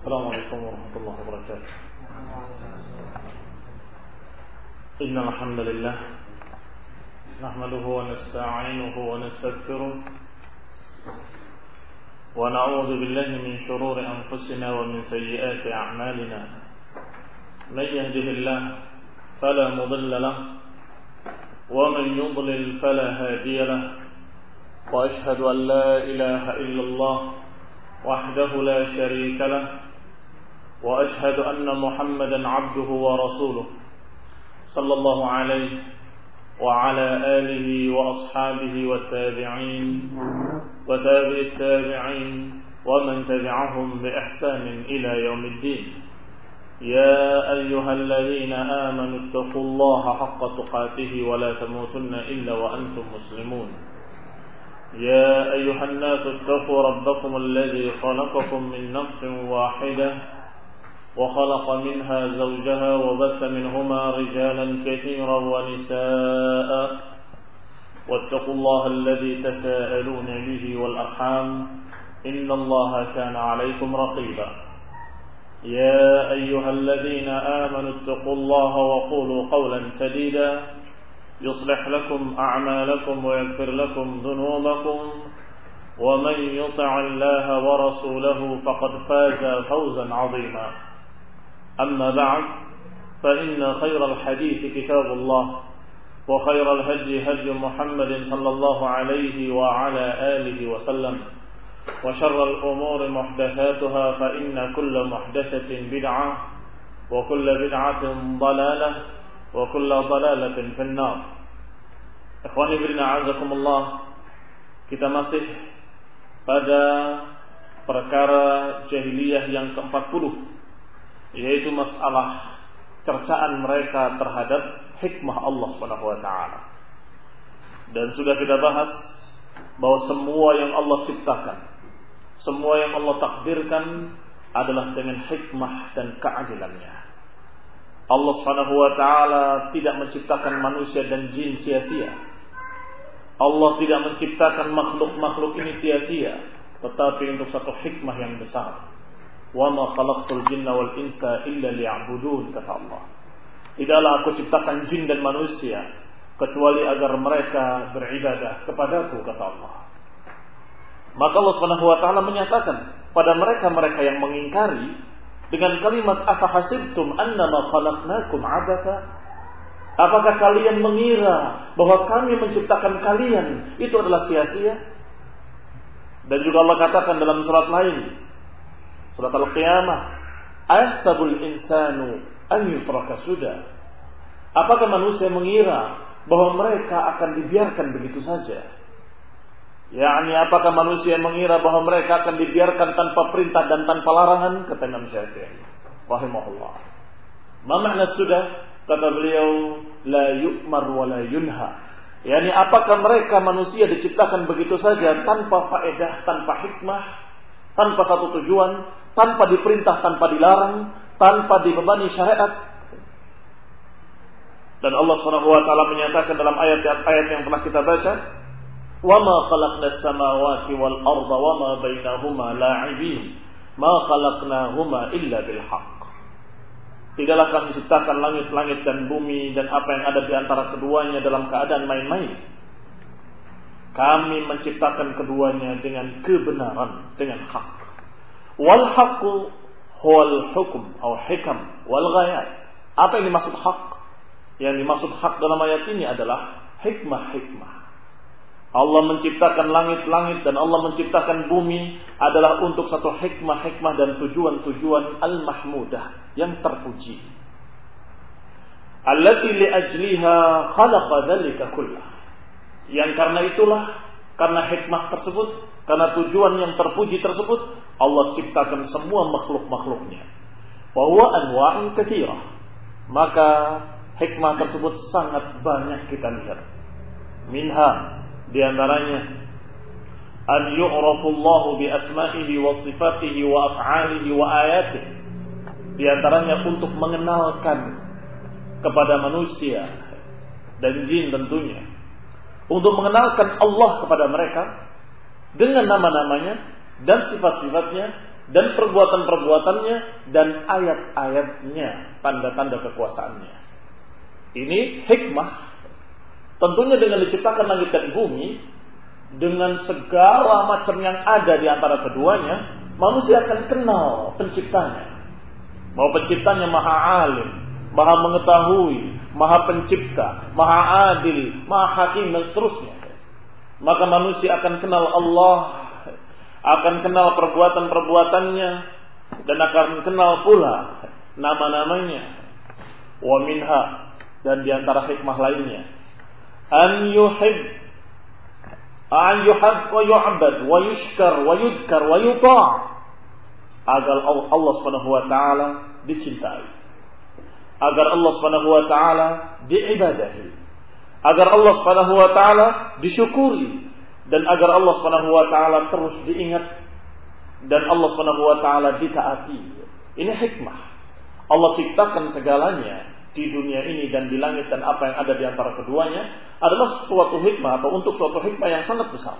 السلام عليكم ورحمة الله وبركاته. إن الحمد لله نحمده ونستعينه ونستغفره ونعوذ بالله من شرور أنفسنا ومن سيئات أعمالنا. من يهده الله فلا مضل له ومن يضلل فلا هادي له، وأشهد أن لا إله إلا الله وحده لا شريك له، وأشهد أن محمدا عبده ورسوله صلى الله عليه وعلى آله وأصحابه والتابعين وتابع التابعين ومن تبعهم بإحسان إلى يوم الدين. يا أيها الذين آمنوا اتقوا الله حق تقاته ولا تموتن إلا وأنتم مسلمون. يا أيها الناس اتقوا ربكم الذي خلقكم من نفس واحدة وخلق منها زوجها وبث منهما رجالا كثيرا ونساء، واتقوا الله الذي تساءلون به والأرحام إن الله كان عليكم رقيبا. يا أيها الذين آمنوا اتقوا الله وقولوا قولا سديدا يصلح لكم أعمالكم ويغفر لكم ذنوبكم، ومن يطع الله ورسوله فقد فاز فوزا عظيما. أما بعد، فإن خير الحديث كتاب الله، وخير الهدي هدي محمد صلى الله عليه وعلى آله وسلم، وشر الأمور محدثاتها، فإن كل محدثة بدعة وكل بدعة ضلالة وكل ضلالة في النار. Ikhwani fillah, azakumullah. Kita masih pada perkara jahiliyah yang ke-40, yaitu masalah cercaan mereka terhadap hikmah Allah Subhanahu wa taala. Dan sudah kita bahas bahwa semua yang Allah ciptakan, semua yang Allah takdirkan adalah dengan hikmah dan keadilannya. Allah Subhanahu wa taala tidak menciptakan manusia dan jin sia-sia. Allah tidak menciptakan makhluk-makhluk ini sia-sia, tetapi untuk satu hikmah yang besar. Wa ma khalaqtul jinna wal insa illa liya'budun, kata Allah. Tidaklah aku ciptakan jin dan manusia kecuali agar mereka beribadah kepadaku, kata Allah. Maka Allah Subhanahu wa taala menyatakan pada mereka-mereka yang mengingkari dengan kalimat afahasibtum annama khalaqnakum abatha. Apakah kalian mengira bahwa kami menciptakan kalian itu adalah sia-sia? Dan juga Allah katakan dalam surat lain, surat Al-Qiyamah, ahsabul insanu an yusraka suda. Apakah manusia mengira bahwa mereka akan dibiarkan begitu saja? yakni apakah manusia mengira bahwa mereka akan dibiarkan tanpa perintah dan tanpa larangan? Kata Imam Syafi'i rahimahullah. Ma makna sudah? Kata beliau, la yu'mar wa la yunha. yakni apakah mereka manusia diciptakan begitu saja tanpa faedah, tanpa hikmah, tanpa satu tujuan, tanpa diperintah, tanpa dilarang, tanpa dibebani syariat? Dan Allah Subhanahu wa taala menyatakan dalam ayat-ayat yang pernah kita baca, "Wa ma khalaqnas samawati wal arda wa ma bainahuma la'ibin, ma khalaqnahuma illa bil haqq." Tidaklah kami ciptakan langit-langit dan bumi dan apa yang ada di antara keduanya dalam keadaan main-main. Kami menciptakan keduanya dengan kebenaran, dengan hak. Wal haqqu huwal hukm atau hikam wal ghayat. Apa yang dimaksud hak? Yang dimaksud hak dalam ayat ini adalah hikmah-hikmah. Allah menciptakan langit-langit dan Allah menciptakan bumi adalah untuk satu hikmah-hikmah dan tujuan-tujuan al-mahmudah, yang terpuji. Allati li ajliha khalaqa dzalika kullah. Yang karena itulah, karena hikmah tersebut, karena tujuan yang terpuji tersebut, Allah ciptakan semua makhluk-makhluknya. Wa huwa anwa'un katsirah. Maka hikmah tersebut sangat banyak kita lihat. Minha, di antaranya, an yu'rafu Allahu bi asma'ihi wa sifatihi wa af'alihi wa ayatihi. Di antaranya untuk mengenalkan kepada manusia dan jin tentunya, untuk mengenalkan Allah kepada mereka dengan nama-namanya dan sifat-sifatnya dan perbuatan-perbuatannya dan ayat-ayatnya, tanda-tanda kekuasaannya. Ini hikmah. Tentunya dengan diciptakan langit dan bumi, dengan segala macam yang ada di antara keduanya, manusia akan kenal penciptanya. Bahwa penciptanya maha alim, maha mengetahui, maha pencipta, maha adil, maha hakim, dan seterusnya. Maka manusia akan kenal Allah, akan kenal perbuatan-perbuatannya, dan akan kenal pula nama-namanya. Wa minha, dan diantara hikmah lainnya, an yuhib wa yu'bad wa yushkar wa yudkar wa yuta', agar Allah Subhanahu wa taala dicintai, agar Allah Subhanahu wa taala diibadahi, agar Allah Subhanahu wa taala disyukuri, dan agar Allah Subhanahu wa taala terus diingat, dan Allah Subhanahu wa taala ditaati. Ini hikmah. Allah ciptakan segalanya di dunia ini dan di langit dan apa yang ada di antara keduanya adalah suatu hikmah atau untuk suatu hikmah yang sangat besar,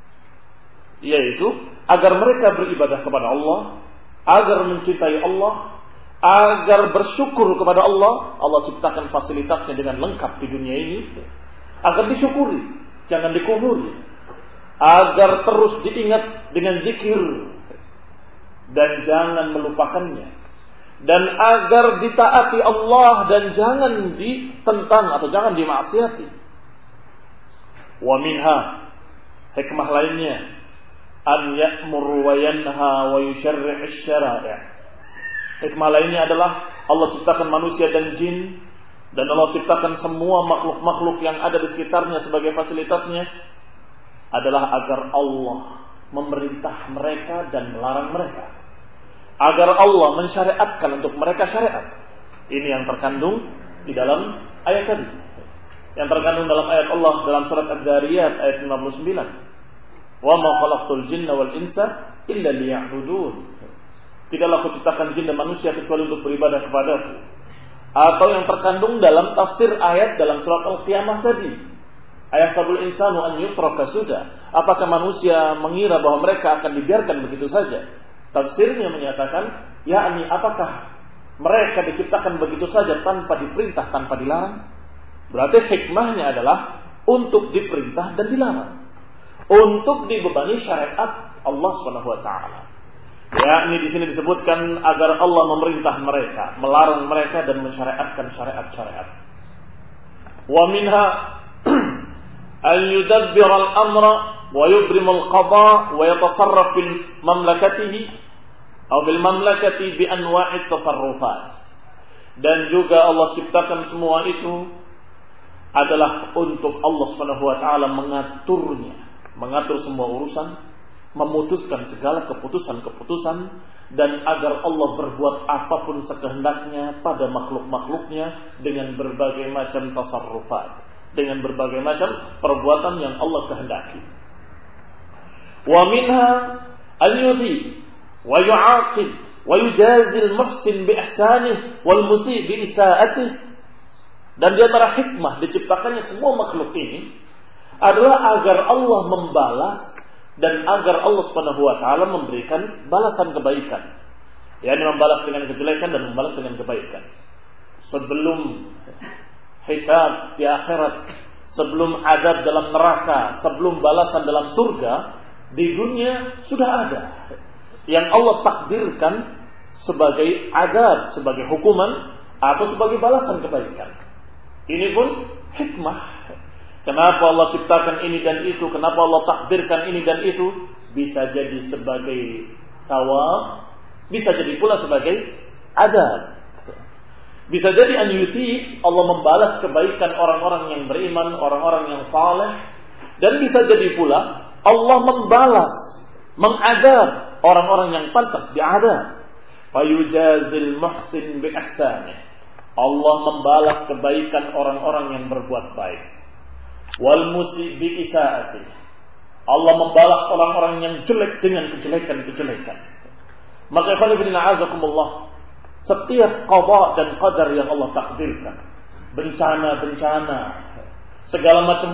yaitu agar mereka beribadah kepada Allah, agar mencintai Allah, agar bersyukur kepada Allah. Allah ciptakan fasilitasnya dengan lengkap di dunia ini agar disyukuri, jangan dikufuri, agar terus diingat dengan zikir dan jangan melupakannya, dan agar ditaati Allah dan jangan ditentang atau jangan dimaksiati. Wa minha, hikmah lainnya, an ya'mur wa yanha wa yusyarri' asy-syara'i'. Hikmah lainnya adalah Allah ciptakan manusia dan jin, dan Allah ciptakan semua makhluk-makhluk yang ada di sekitarnya sebagai fasilitasnya adalah agar Allah memerintah mereka dan melarang mereka, agar Allah mensyariatkan untuk mereka syariat. Ini yang terkandung di dalam ayat tadi, yang terkandung dalam ayat Allah dalam surat Ad-Dariyat ayat 59. Wa ma khalaqtul jinna wal insa illa liya'budun. Tidaklah aku ciptakan jin dan manusia kecuali untuk beribadah kepadaku. Atau yang terkandung dalam tafsir ayat dalam surat Al-Qiyamah tadi, ayat sabul insanu an yutraka sudah. Apakah manusia mengira bahwa mereka akan dibiarkan begitu saja? Tafsirnya menyatakan, yakni apakah mereka diciptakan begitu saja tanpa diperintah, tanpa dilarang? Berarti hikmahnya adalah untuk diperintah dan dilarang, untuk dibebani syariat Allah Subhanahu wa taala. Ya, ini di sini disebutkan agar Allah memerintah mereka, melarang mereka dan mensyariatkan syariat-syariat. Wa minha an yudabbir al-amra wa yubrim al-qada wa yatasarraf fil mamlakatihi atau fil mamlakati bi anwa'i tasarrufat. Dan juga Allah ciptakan semua itu adalah untuk Allah Subhanahu wa taala mengaturnya, mengatur semua urusan, memutuskan segala keputusan-keputusan, dan agar Allah berbuat apapun sekehendaknya pada makhluk-makhluknya dengan berbagai macam tasarrufat, dengan berbagai macam perbuatan yang Allah kehendaki. Wa minha al-yudhi wa yu'aqib wa yujazil muhsin bi ihsanih wal musii bi isaatih. Dan di antara hikmah diciptakannya semua makhluk ini adalah agar Allah membalas dan agar Allah Subhanahu wa taala memberikan balasan kebaikan. yakni membalas dengan kejelekan dan membalas dengan kebaikan. Sebelum hisab di akhirat, sebelum adab dalam neraka, sebelum balasan dalam surga, di dunia sudah ada yang Allah takdirkan sebagai adab, sebagai hukuman atau sebagai balasan kebaikan. Ini pun hikmah. Kenapa Allah ciptakan ini dan itu, kenapa Allah takdirkan ini dan itu, bisa jadi sebagai thawab, bisa jadi pula sebagai adab. Bisa jadi an yuti, Allah membalas kebaikan orang-orang yang beriman, orang-orang yang saleh, dan bisa jadi pula Allah membalas, mengadab orang-orang yang pantas diadab. Fayujazil muhsin bi ihsanih. Allah membalas kebaikan orang-orang yang berbuat baik. Wal musii bi isaatih. Allah membalas orang-orang yang jelek dengan kejelekan-kejelekan. Maka ikhwan fillah azakumullah, setiap qada dan qadar yang Allah takdirkan, bencana-bencana, segala macam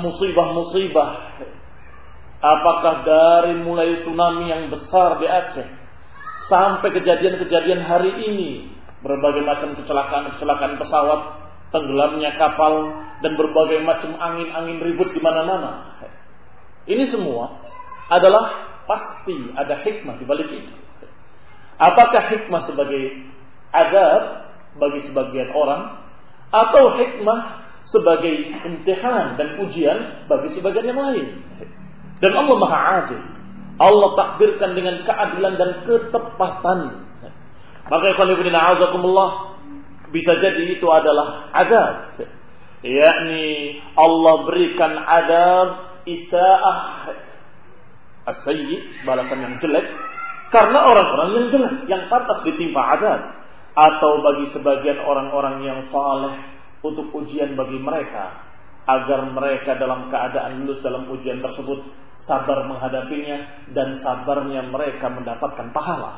musibah-musibah, apakah dari mulai tsunami yang besar di Aceh sampai kejadian-kejadian hari ini, berbagai macam kecelakaan pesawat, tenggelamnya kapal, dan berbagai macam angin-angin ribut di mana-mana. Ini semua adalah pasti ada hikmah di balik itu. Apakah hikmah sebagai azab bagi sebagian orang, atau hikmah sebagai imtihan dan ujian bagi sebagian yang lain? Dan Allah Maha Adil. Allah takdirkan dengan keadilan dan ketepatan. Maka ikhwan fillah a'azakumullah, bisa jadi itu adalah azab, yakni Allah berikan azab isaah as-sayyi, balasan yang jelek karena orang-orang yang jelek yang pantas ditimpa azab, atau bagi sebagian orang-orang yang saleh untuk ujian bagi mereka agar mereka dalam keadaan lulus dalam ujian tersebut sabar menghadapinya dan sabarnya mereka mendapatkan pahala.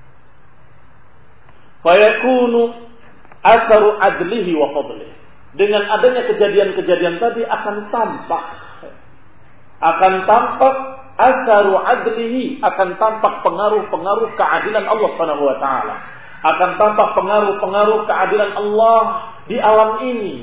Fayakunu atharu adlihi wa fadlihi. Dengan adanya kejadian-kejadian tadi akan tampak atharu adlihi, akan tampak pengaruh-pengaruh keadilan Allah Subhanahu wa taala, akan tampak pengaruh-pengaruh keadilan Allah di alam ini.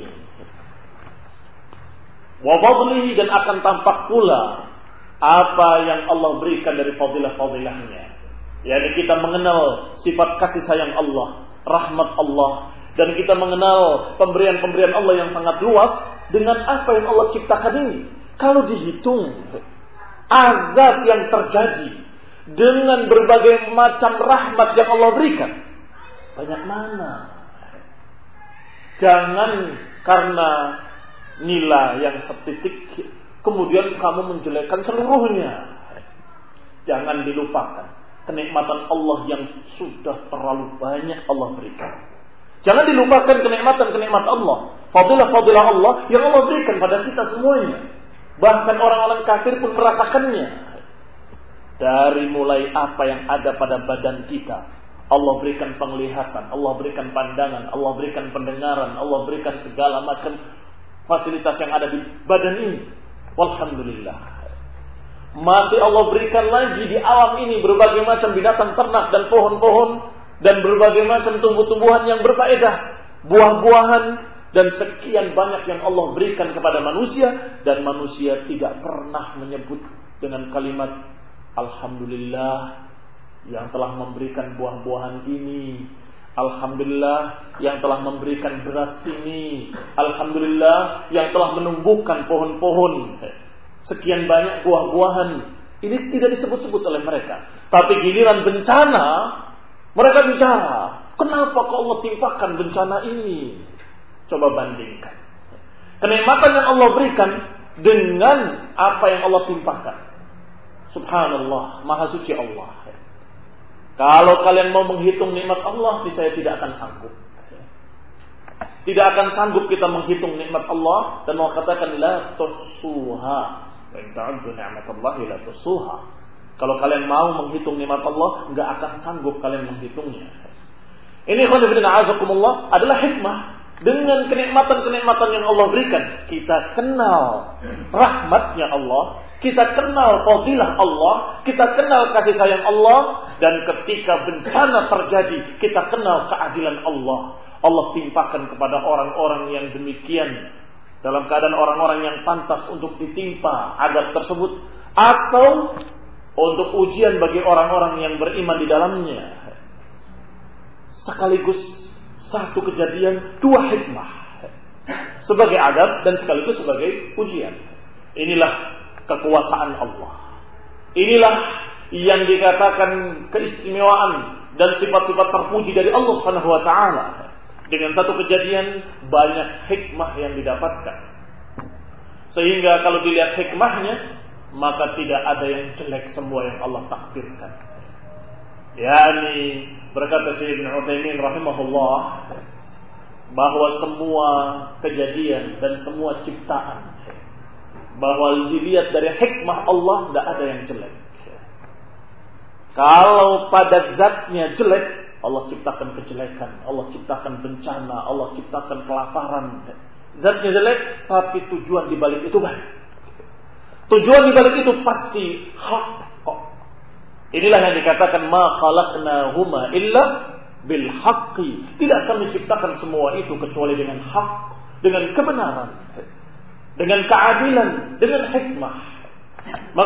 Wa fadlihi, dan akan tampak pula apa yang Allah berikan dari fadilah-fadilahnya. Yani kita mengenal sifat kasih sayang Allah, rahmat Allah, dan kita mengenal pemberian-pemberian Allah yang sangat luas dengan apa yang Allah ciptakan ini. Kalau dihitung azab yang terjadi dengan berbagai macam rahmat yang Allah berikan, banyak mana? Jangan karena nilai yang setitik kemudian kamu menjelekkan seluruhnya. Jangan dilupakan kenikmatan Allah yang sudah terlalu banyak Allah berikan. Jangan dilupakan kenikmatan Allah, fadilah-fadilah Allah yang Allah berikan pada kita semuanya. Bahkan orang-orang kafir pun merasakannya. Dari mulai apa yang ada pada badan kita, Allah berikan penglihatan, Allah berikan pandangan, Allah berikan pendengaran, Allah berikan segala macam fasilitas yang ada di badan ini. Walhamdulillah. Masih Allah berikan lagi di alam ini berbagai macam binatang ternak dan pohon-pohon dan berbagai macam tumbuh-tumbuhan yang berfaedah, buah-buahan, dan sekian banyak yang Allah berikan kepada manusia, dan manusia tidak pernah menyebut dengan kalimat alhamdulillah yang telah memberikan buah-buahan ini, alhamdulillah yang telah memberikan beras ini, alhamdulillah yang telah menumbuhkan pohon-pohon, sekian banyak buah-buahan. Ini tidak disebut-sebut oleh mereka. Tapi giliran bencana, mereka bicara, kenapa kok Allah timpakan bencana ini? Coba bandingkan kenikmatan yang Allah berikan dengan apa yang Allah timpakan. Subhanallah, maha suci Allah. Kalau kalian mau menghitung nikmat Allah, saya tidak akan sanggup. Tidak akan sanggup kita menghitung nikmat Allah, dan Allah katakan la tuhsuha wa in ta'uddu ni'matallahi la tuhsuha. Kalau kalian mau menghitung nikmat Allah, enggak akan sanggup kalian menghitungnya. Ini khonifidina azakumullah adalah hikmah. Dengan kenikmatan-kenikmatan yang Allah berikan, kita kenal rahmatnya Allah, kita kenal fadilah Allah, kita kenal kasih sayang Allah, dan ketika bencana terjadi, kita kenal keadilan Allah. Allah timpakan kepada orang-orang yang demikian dalam keadaan orang-orang yang pantas untuk ditimpa azab tersebut, atau untuk ujian bagi orang-orang yang beriman di dalamnya. Sekaligus satu kejadian, dua hikmah, sebagai azab dan sekaligus sebagai ujian. Inilah kekuasaan Allah. Inilah yang dikatakan keistimewaan dan sifat-sifat terpuji dari Allah Subhanahu wa taala. Dengan satu kejadian banyak hikmah yang didapatkan. Sehingga kalau dilihat hikmahnya, maka tidak ada yang jelek semua yang Allah takdirkan. Yani berkata Syekh Ibnu Utsaimin rahimahullah, bahwa semua kejadian dan semua ciptaan, bahwa dilihat dari hikmah Allah, tidak ada yang jelek. Kalau pada zatnya jelek, Allah ciptakan kejelekan, Allah ciptakan bencana, Allah ciptakan kelaparan. Zatnya jelek, tapi tujuan di balik itu baik. Tujuan di balik itu pasti hak kok. Inilah yang dikatakan ma khalaqnahuma illa bil haqqi. Tidak kami ciptakan semua itu kecuali dengan hak, dengan kebenaran, dengan keadilan, dengan hikmah. Maka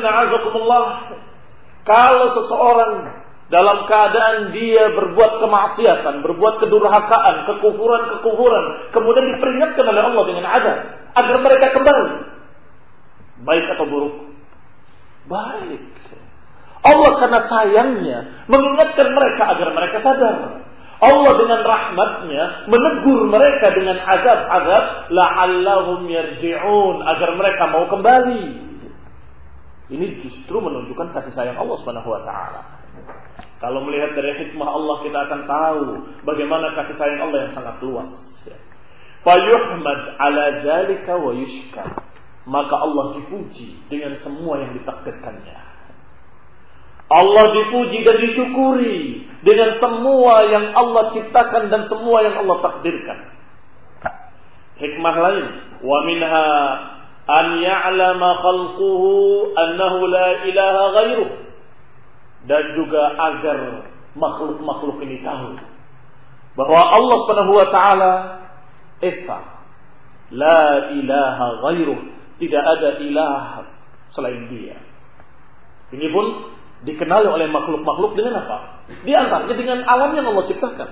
kalau seseorang dalam keadaan dia berbuat kemaksiatan, berbuat kedurhakaan, kekufuran, kemudian diperingatkan oleh Allah dengan azab agar mereka kembali, baik atau buruk? Baik. Allah karena sayangnya mengingatkan mereka agar mereka sadar. Allah dengan rahmatnya menegur mereka dengan azab-azab la'allahum yarji'un, agar mereka mau kembali. Ini justru menunjukkan kasih sayang Allah Subhanahu wa taala. Kalau melihat dari hikmah Allah, kita akan tahu bagaimana kasih sayang Allah yang sangat luas. Fayuhmad ala dzalika wa yushkar. Maka Allah dipuji dengan semua yang ditakdirkannya. Allah dipuji dan disyukuri dengan semua yang Allah ciptakan dan semua yang Allah takdirkan. Hikmah lain, wa minha an ya'lama khalquhu annahu la ilaha ghairuh. Dan juga agar makhluk-makhluk ini tahu bahwa Allah Subhanahu wa taala esa, la ilaha ghairuh, tidak ada ilah selain Dia. Ini pun dikenali oleh makhluk-makhluk dengan apa? Di antaranya dengan alam yang Allah ciptakan.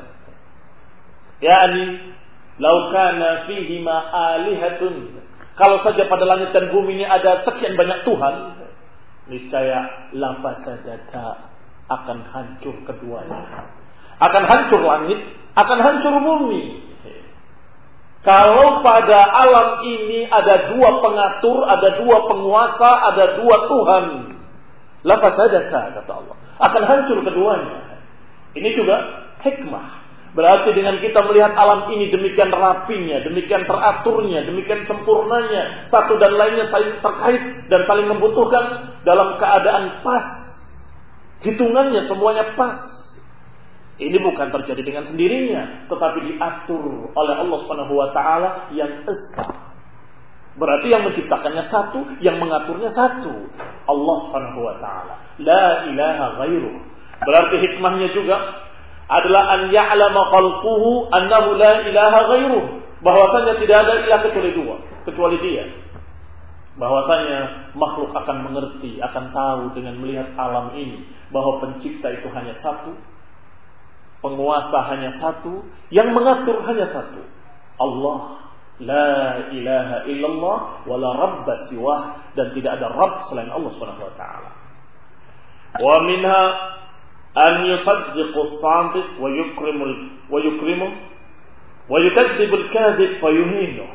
Yani, lau kana fihi ma alihatun. Kalau saja pada langit dan bumi ini ada sekian banyak Tuhan, niscaya la fasadata, akan hancur keduanya. Akan hancur langit, akan hancur bumi. Kalau pada alam ini ada dua pengatur, ada dua penguasa, ada dua Tuhan, la fasadata, kata Allah, akan hancur keduanya. Ini juga hikmah. Berarti dengan kita melihat alam ini demikian rapinya, demikian teraturnya, demikian sempurnanya, satu dan lainnya saling terkait dan saling membutuhkan dalam keadaan pas. Hitungannya semuanya pas. Ini bukan terjadi dengan sendirinya, tetapi diatur oleh Allah Subhanahu wa taala yang esa. Berarti yang menciptakannya satu, yang mengaturnya satu, Allah Subhanahu wa taala. La ilaha ghairuh. Berarti hikmahnya juga adalah an ya'lama khalquhu annahu la ilaha ghairuh, bahwasanya tidak ada ilah kecuali Dia. Bahwasanya makhluk akan mengerti, akan tahu dengan melihat alam ini bahwa pencipta itu hanya satu, penguasa hanya satu, yang mengatur hanya satu, Allah. La ilaha illallah wa la rabba siwah, dan tidak ada Rabb selain Allah Subhanahu wa taala. Wa minha an yusaddiqu as-sadiq wa yukrimu wa yukadzibu al-kadhib fa yuhinu.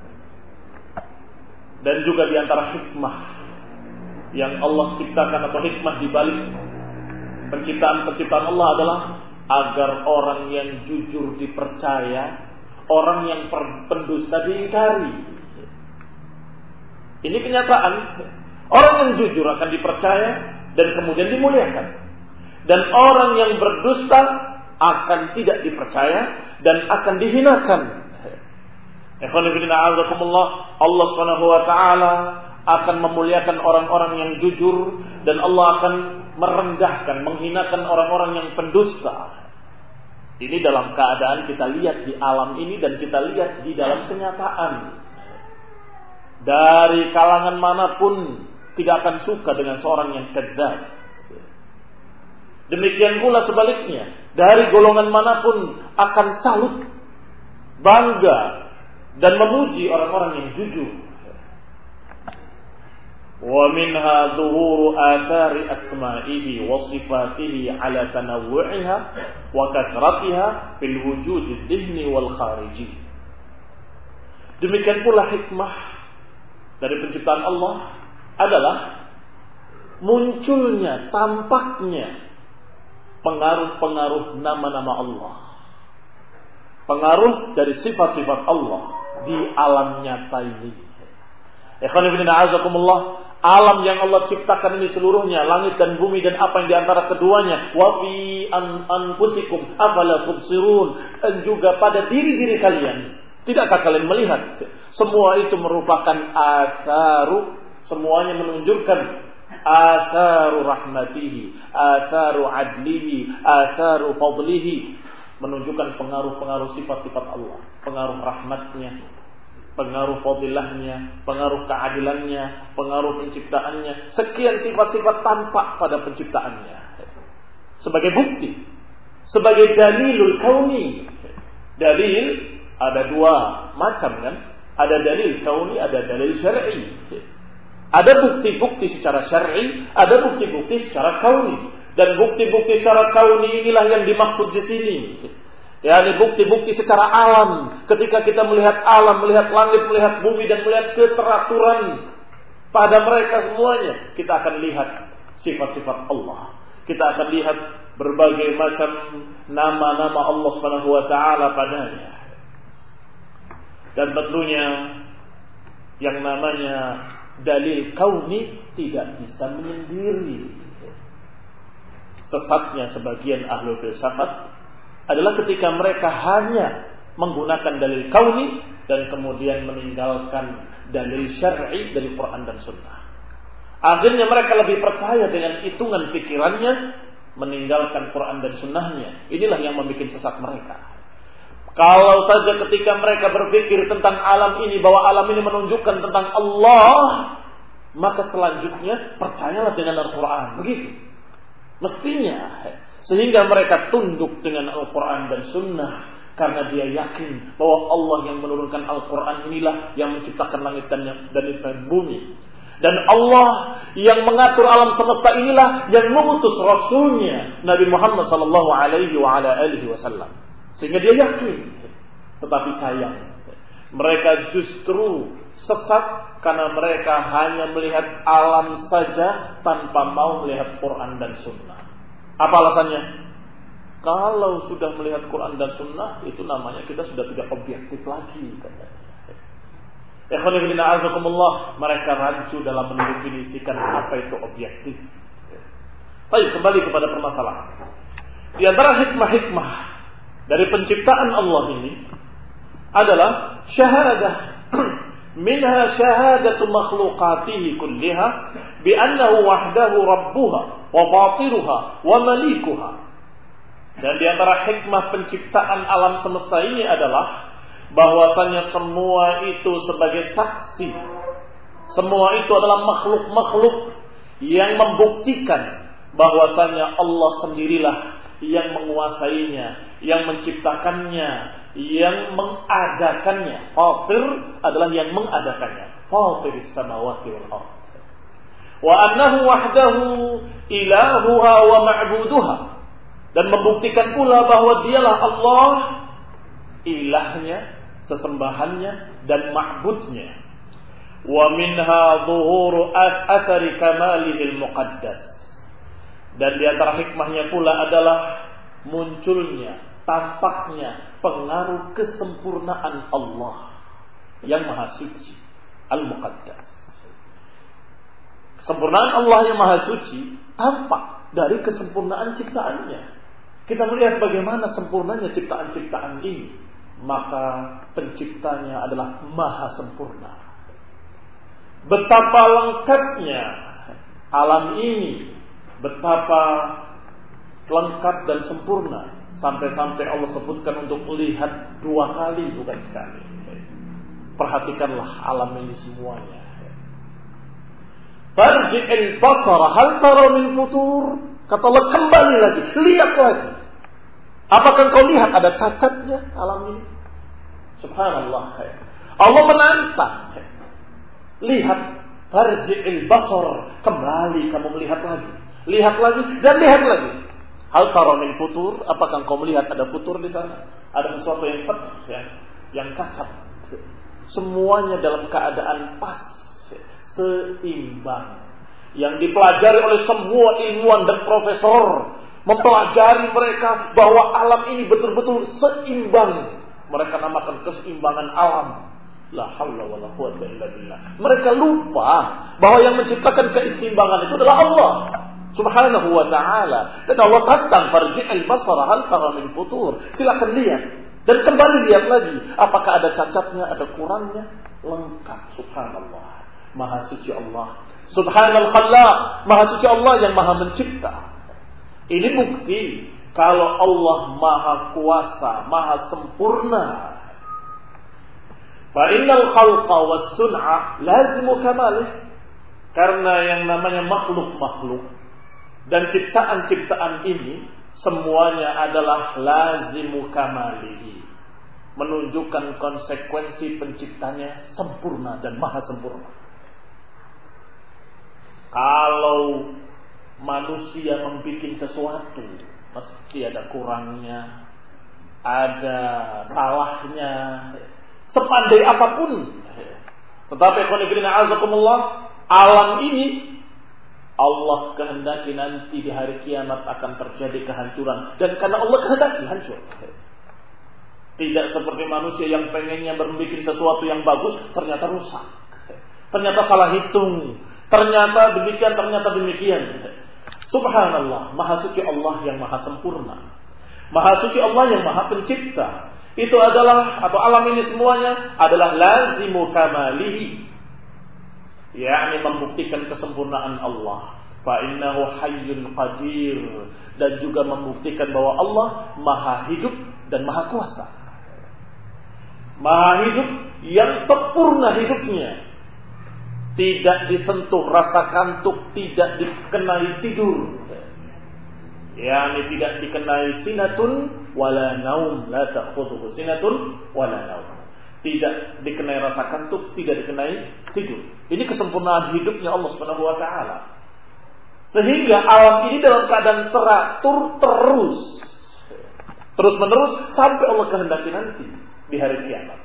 Dan juga di antara hikmah yang Allah ciptakan atau hikmah di balik penciptaan Allah adalah agar orang yang jujur dipercaya, orang yang pendusta diingkari. Ini kenyataan. Orang yang jujur akan dipercaya dan kemudian dimuliakan. Dan orang yang berdusta akan tidak dipercaya dan akan dihinakan. Allah Subhanahu wa taala akan memuliakan orang-orang yang jujur dan Allah akan merendahkan, menghinakan orang-orang yang pendusta. Ini dalam keadaan kita lihat di alam ini dan kita lihat di dalam kenyataan. Dari kalangan manapun tidak akan suka dengan seorang yang kadzdzab. Demikian pula sebaliknya, dari golongan manapun akan salut, bangga dan memuji orang-orang yang jujur. Wa minha zuhuru athari asma'ihi wa sifatihi ala tanawwu'iha wa kathratiha fil wujud ad-dhihni wal khariji. Demikian pula hikmah dari penciptaan Allah adalah munculnya, tampaknya pengaruh-pengaruh nama-nama Allah, pengaruh dari sifat-sifat Allah di alam nyata ini. Alam yang Allah ciptakan ini seluruhnya, langit dan bumi dan apa yang di antara keduanya, wa fi anfusikum afala tubsirun, dan juga pada diri-diri kalian, tidakkah kalian melihat? Semua itu merupakan atharu, semuanya menunjukkan atharu rahmatihi, atharu adlihi, atharu fadlihi, menunjukkan pengaruh-pengaruh sifat-sifat Allah, pengaruh rahmatnya, pengaruh fadilahnya, pengaruh keadilannya, pengaruh penciptaannya. Sekian sifat-sifat tampak pada penciptaannya sebagai bukti, sebagai dalilul kauni. Dalil ada dua macam kan? Ada dalil kauni, ada dalil syar'i. Ada bukti-bukti secara syar'i, ada bukti-bukti secara kauni. Dan bukti-bukti secara kauni inilah yang dimaksud di sini. yakni bukti-bukti secara alam. Ketika kita melihat alam, melihat langit, melihat bumi dan melihat keteraturan pada mereka semuanya, kita akan lihat sifat-sifat Allah. Kita akan lihat berbagai macam nama-nama Allah Subhanahu wa taala padanya. Dan tentunya yang namanya dalil kauni tidak bisa menyendiri. Sesatnya sebagian ahlul filsafat adalah ketika mereka hanya menggunakan dalil kauni dan kemudian meninggalkan dalil syar'i dari Quran dan Sunnah. Akhirnya mereka lebih percaya dengan hitungan pikirannya, meninggalkan Quran dan Sunnahnya. Inilah yang membuat sesat mereka. Kalau saja ketika mereka berpikir tentang alam ini, bahwa alam ini menunjukkan tentang Allah, maka selanjutnya percayalah dengan Al-Quran. Begitu mestinya. Sehingga mereka tunduk dengan Al-Quran dan Sunnah, karena dia yakin bahwa Allah yang menurunkan Al-Quran inilah yang menciptakan langit dan bumi. Dan Allah yang mengatur alam semesta inilah yang mengutus Rasulnya Nabi Muhammad sallallahu alaihi wasallam. Sehingga dia yakin. Tetapi sayang, mereka justru sesat karena mereka hanya melihat alam saja tanpa mau melihat Quran dan Sunnah. Apa alasannya? Kalau sudah melihat Quran dan Sunnah, itu namanya kita sudah tidak objektif lagi. Mereka rancu dalam mendefinisikan apa itu objektif. Baik, kembali kepada permasalahan. Di antara hikmah-hikmah dari penciptaan Allah ini adalah syahadah. Minha syahadatu makhluqatihi kulliha bi annahu wahdahu rabbuha wa fatiruha wa malikuha. Dan di antara hikmah penciptaan alam semesta ini adalah bahwasanya semua itu sebagai saksi. Semua itu adalah makhluk-makhluk yang membuktikan bahwasanya Allah sendirilah yang menguasainya, yang menciptakannya, yang mengadakannya. Fatir adalah yang mengadakannya. Fatiris samawati wal ardh. Wa annahu wahdahu ilahuha wa ma'buduha. Dan membuktikan pula bahwa dialah Allah, ilahnya, sesembahannya dan ma'budnya. Wa minha zuhuru athari kamalihil muqaddas. Dan di antara hikmahnya pula adalah munculnya, tampaknya pengaruh kesempurnaan Allah yang maha suci, al-muqaddas. Kesempurnaan Allah yang maha suci tampak dari kesempurnaan ciptaannya. Kita melihat bagaimana sempurnanya ciptaan-ciptaan ini, maka penciptanya adalah maha sempurna. Betapa lengkapnya alam ini, betapa lengkap dan sempurna, sampai-sampai Allah sebutkan untuk melihat 2 kali bukan sekali. Perhatikanlah alam ini semuanya. Farji'il basara hal tara min futur. Kata Allah, kembali lagi, lihat lagi. Apakah kau lihat ada cacatnya alam ini? Subhanallah. Allah menantang. Lihat, farji'il basar, kembali kamu melihat lagi. Lihat lagi dan lihat lagi. Hal tara min futur, apakah kau melihat ada futur di sana? Ada sesuatu yang yang cacat. Semuanya dalam keadaan pas, seimbang. Yang dipelajari oleh semua ilmuwan dan profesor, mempelajari mereka bahwa alam ini betul-betul seimbang. Mereka namakan keseimbangan alam. La haula wala quwwata illa billah. Mereka lupa bahwa yang menciptakan keseimbangan itu adalah Allah Subhanahu wa ta'ala. Dan Allah tantang, farji'il basara hal tara min futur. Silakan lihat dan kembali lihat lagi. Apakah ada cacatnya, ada kurangnya? Lengkap. Subhanallah. Maha suci Allah. Subhanal Khallaq, Maha suci Allah yang Maha mencipta. Ini bukti kalau Allah Maha kuasa, Maha sempurna. Fa innal khalqa was sun'a lazimu kamalih. Karena yang namanya makhluk-makhluk dan ciptaan-ciptaan ini semuanya adalah lazimu kamalihi, menunjukkan konsekuensi penciptanya sempurna dan maha sempurna. Kalau manusia membuat sesuatu mesti ada kurangnya, ada salahnya, sepandai apapun. Tetapi alam ini Allah kehendaki nanti di hari kiamat akan terjadi kehancuran, dan karena Allah kehendaki hancur. Tidak seperti manusia yang pengennya membuat sesuatu yang bagus ternyata rusak, ternyata salah hitung, ternyata demikian. Subhanallah, Maha suci Allah yang maha sempurna, Maha suci Allah yang maha pencipta. Itu adalah, atau alam ini semuanya adalah lazimu kamalihi, yakni membuktikan kesempurnaan Allah. Fa innahu hayyun qadir, dan juga membuktikan bahwa Allah maha hidup dan maha kuasa. Maha hidup yang sempurna hidupnya, tidak disentuh rasa kantuk, tidak dikenai tidur, yakni tidak dikenai sinatun wala naum, la ta'khudhuhu sinatun wala naum. Tidak dikenai rasa kantuk, tidak dikenai tidur. Ini kesempurnaan hidupnya Allah Subhanahu wa taala. Sehingga alam ini dalam keadaan teratur terus menerus sampai Allah kehendaki nanti di hari kiamat.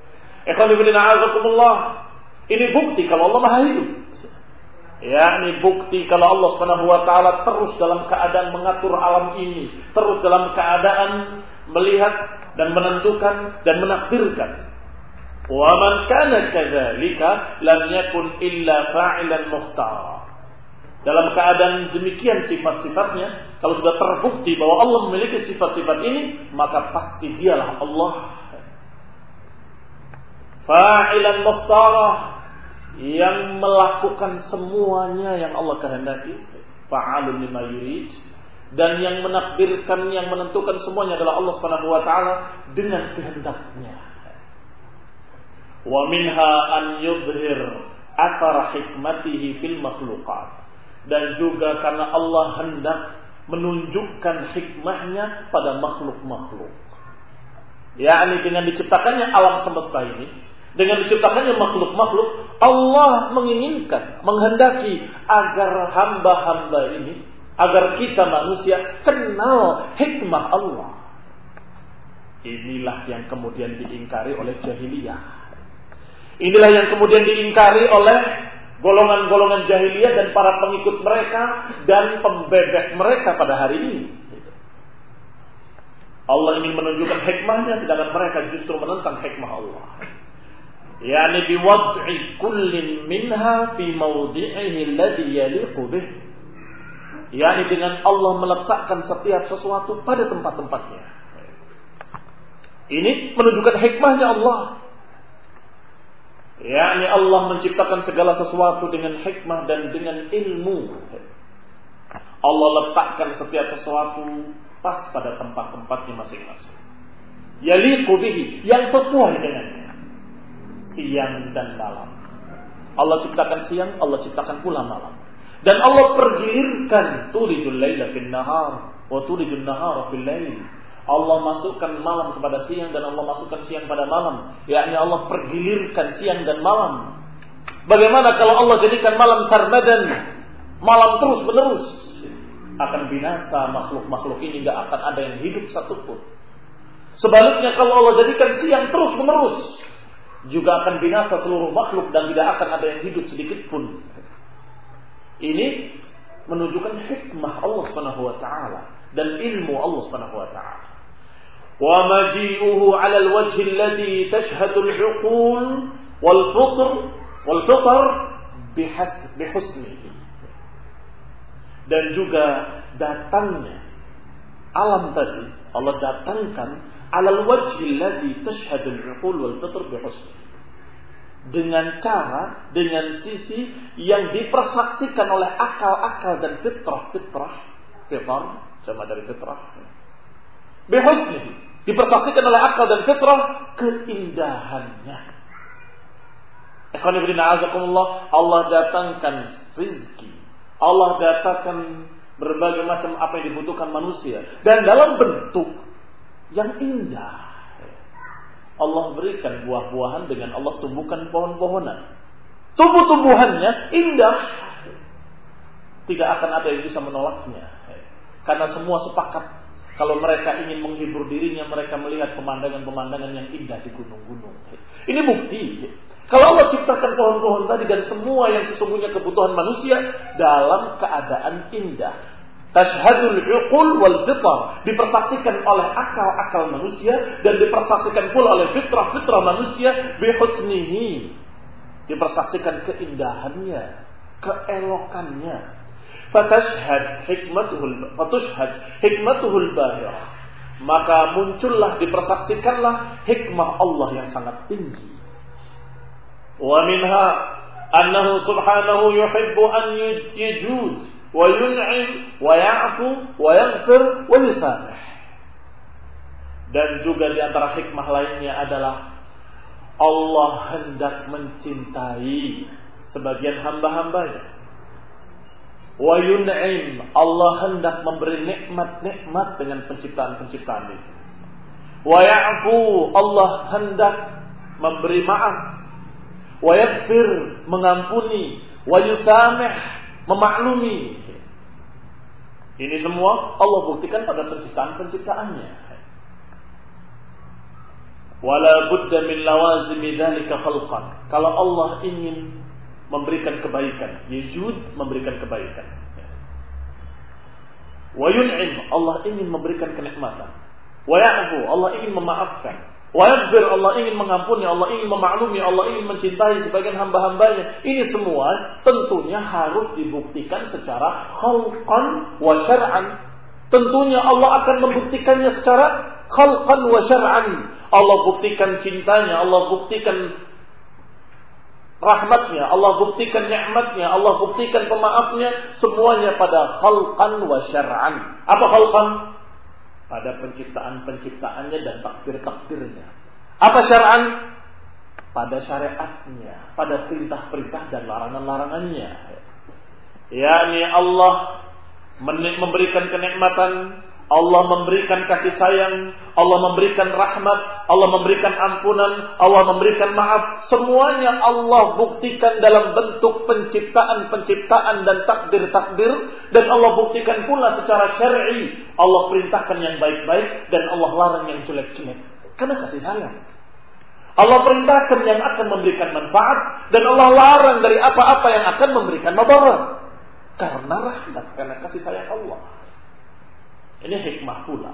Ini bukti kalau Allah maha hidup. Ini bukti kalau Allah Subhanahu wa taala terus dalam keadaan mengatur alam ini, terus dalam keadaan melihat dan menentukan dan menakdirkan. Wa man kana kadzalika lam yakun illa fa'ilan mukhtara. Dalam keadaan demikian sifat-sifatnya, kalau sudah terbukti bahwa Allah memiliki sifat-sifat ini, maka pasti dialah Allah fa'ilan mukhtara, yang melakukan semuanya yang Allah kehendaki, fa'alun lima yurid, dan yang menakdirkan, yang menentukan semuanya adalah Allah Subhanahu wa taala dengan kehendaknya. Wa minha an yudhhir athar hikmatihi fil makhluqat, dan juga karena Allah hendak menunjukkan hikmahnya pada makhluk-makhluk. Yakni dengan diciptakannya alam semesta ini, dengan diciptakannya makhluk-makhluk, Allah menginginkan, menghendaki agar hamba-hamba ini, agar kita manusia kenal hikmah Allah. Inilah yang kemudian diingkari oleh jahiliyah. Inilah yang kemudian diingkari oleh golongan-golongan jahiliyah dan para pengikut mereka dan pembebek mereka pada hari ini. Allah ingin menunjukkan hikmahnya, sedangkan mereka justru menentang hikmah Allah. Yani biwad'i kullin minha fi mawdi'ihi alladhi yaliqu bih. Yani dengan Allah meletakkan setiap sesuatu pada tempat-tempatnya. Ini menunjukkan hikmahnya Allah. Yani Allah menciptakan segala sesuatu dengan hikmah dan dengan ilmu. Allah letakkan setiap sesuatu pas pada tempat-tempatnya masing-masing. Yaliqu bihi, yang sesuai dengannya. Siang dan malam. Allah ciptakan siang, Allah ciptakan pula malam. Dan Allah pergilirkan tulijul laila fil nahar wa tulijul nahara fil lail. Allah masukkan malam kepada siang dan Allah masukkan siang pada malam. Yakni Allah pergilirkan siang dan malam. Bagaimana kalau Allah jadikan malam sarmadan, malam terus menerus? Akan binasa makhluk-makhluk ini, tidak akan ada yang hidup satupun. Sebaliknya kalau Allah jadikan siang terus menerus, juga akan binasa seluruh makhluk dan tidak akan ada yang hidup sedikit pun. Ini menunjukkan hikmah Allah Subhanahu wa taala dan ilmu Allah Subhanahu wa taala. Wa maji'uhu 'ala al-wajhi alladhi tashhadu al-'uqul wal fitr bihusnihi. Dan juga datangnya alam tadi Allah datangkan alal wajhi alladhi tashhadu al-'uqul wal fitr bihusnihi, dengan cara, dengan sisi yang dipersaksikan oleh akal-akal dan fitrah sama dari fitrah. Bihusni, dipersaksikan oleh akal dan fitrah keindahannya. Ikhwan fillah a'azakumullah, Allah datangkan rizki, Allah datangkan berbagai macam apa yang dibutuhkan manusia, dan dalam bentuk yang indah. Allah berikan buah-buahan dengan Allah tumbuhkan pohon-pohonan. Tumbuh-tumbuhannya indah. Tidak akan ada yang bisa menolaknya. Karena semua sepakat kalau mereka ingin menghibur dirinya, mereka melihat pemandangan-pemandangan yang indah di gunung-gunung. Ini bukti. Kalau Allah ciptakan pohon-pohon tadi dan semua yang sesungguhnya kebutuhan manusia dalam keadaan indah. Tashhadul uqul wal fitrah, dipersaksikan oleh akal-akal manusia dan dipersaksikan pula oleh fitrah-fitrah manusia bihusnihi, dipersaksikan keindahannya, keelokannya. Fatashhad hikmatuhul bahirah, maka muncullah, dipersaksikanlah hikmah Allah yang sangat tinggi. Wa minha annahu subhanahu yuhibbu an yajud wa yun'im wa ya'fu wa yaghfir wa yusamih. Dan juga di antara hikmah lainnya adalah Allah hendak mencintai sebagian hamba-hambanya. Wa yun'im, Allah hendak memberi nikmat-nikmat dengan penciptaan-penciptaan itu. Wa ya'fu, Allah hendak memberi maaf. Wa yaghfir, mengampuni. Wa yusamih, memaklumi. Ini semua Allah buktikan pada penciptaan-penciptaannya. Wala budda min lawazimi dzalika khalqan. Kalau Allah ingin memberikan kebaikan, yujud, memberikan kebaikan. Wa yun'im, Allah ingin memberikan kenikmatan. Wa ya'fu, Allah ingin memaafkan. Wa yaghfir, Allah ingin mengampuni, Allah ingin memaklumi, Allah ingin mencintai sebagian hamba-hambanya. Ini semua tentunya harus dibuktikan secara khalqan wa syar'an. Tentunya Allah akan membuktikannya secara khalqan wa syar'an. Allah buktikan cintanya, Allah buktikan rahmatnya, Allah buktikan nikmatnya, Allah buktikan pemaafnya, semuanya pada khalqan wa syar'an. Apa khalqan? Pada penciptaan-penciptaannya dan takdir-takdirnya. Apa syar'an? Pada syariatnya, pada perintah-perintah dan larangan-larangannya. yakni Allah memberikan kenikmatan, Allah memberikan kasih sayang, Allah memberikan rahmat, Allah memberikan ampunan, Allah memberikan maaf. Semuanya Allah buktikan dalam bentuk penciptaan-penciptaan dan takdir-takdir. Dan Allah buktikan pula secara syar'i. Allah perintahkan yang baik-baik dan Allah larang yang jelek-jelek. Karena kasih sayang. Allah perintahkan yang akan memberikan manfaat dan Allah larang dari apa-apa yang akan memberikan madarat. Karena rahmat, karena kasih sayang Allah. Ini hikmah pula.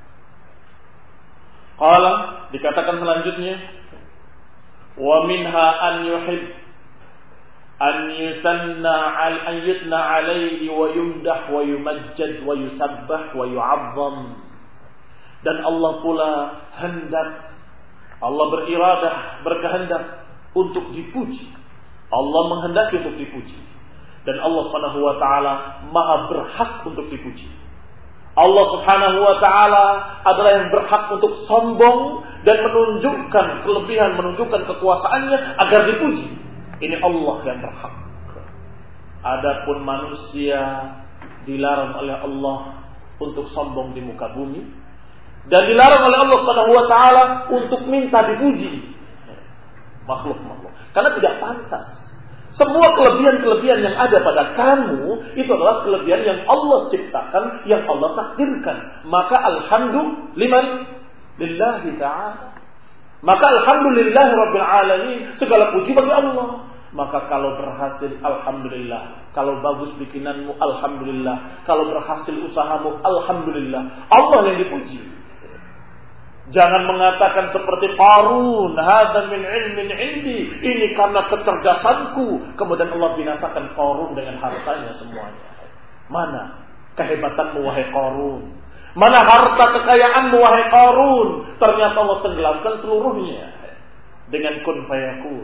Qala, dikatakan selanjutnya, wa minha an yuhib an yutna alaihi wa yumdah wa yumajjad wa yusabbah wa yu'azzam. Dan Allah pula hendak, Allah beriradah, berkehendak untuk dipuji. Allah menghendaki untuk dipuji. Dan Allah Subhanahu wa taala Maha berhak untuk dipuji. Allah Subhanahu wa taala adalah yang berhak untuk sombong dan menunjukkan kelebihan, menunjukkan kekuasaannya agar dipuji. Ini Allah yang berhak. Adapun manusia dilarang oleh Allah untuk sombong di muka bumi dan dilarang oleh Allah Subhanahu wa taala untuk minta dipuji. Makhluk. Karena tidak pantas. Semua kelebihan-kelebihan yang ada pada kamu itu adalah kelebihan yang Allah ciptakan, yang Allah takdirkan. Maka alhamdulillah lillahi ta'ala. Maka alhamdulillah rabbil alamin, segala puji bagi Allah. Maka kalau berhasil alhamdulillah, kalau bagus bikinanmu alhamdulillah, kalau berhasil usahamu alhamdulillah. Allah yang dipuji. Jangan mengatakan seperti Qarun, hadza min ilmin indi, ini karena kecerdasanku. Kemudian Allah binasakan Qarun dengan hartanya semuanya. Mana kehebatanmu wahai Qarun? Mana harta kekayaanmu wahai Qarun? Ternyata Allah tenggelamkan seluruhnya dengan kun fayakun.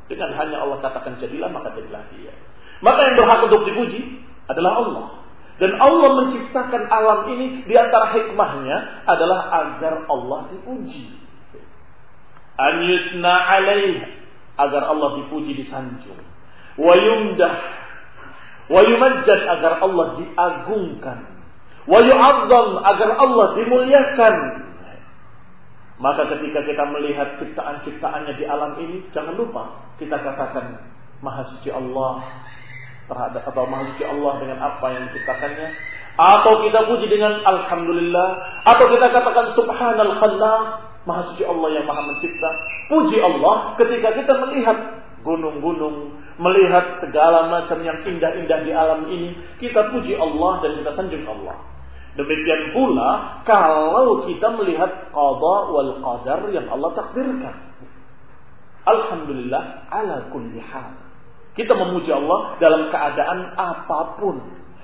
Dengan hanya Allah katakan jadilah, maka jadilah dia. Maka yang berhak untuk dipuji adalah Allah. Dan Allah menciptakan alam ini, di antara hikmahnya adalah agar Allah dipuji. An yutna alaih, agar Allah dipuji, disanjung. Wa yumdah, wa yumajjad, agar Allah diagungkan. Wa yu'azzam, agar Allah dimuliakan. Maka ketika kita melihat ciptaan-ciptaannya di alam ini, jangan lupa kita katakan Maha Suci Allah terhadap, atau Maha Suci Allah dengan apa yang diciptakannya, atau kita puji dengan Alhamdulillah, atau kita katakan Subhanal Khallaq, Maha Suci Allah yang Maha Mencipta. Puji Allah ketika kita melihat gunung-gunung, melihat segala macam yang indah-indah di alam ini, kita puji Allah dan kita sanjung Allah. Demikian pula kalau kita melihat qada wal qadar yang Allah takdirkan. Alhamdulillah ala kulli hal. Kita memuji Allah dalam keadaan apapun.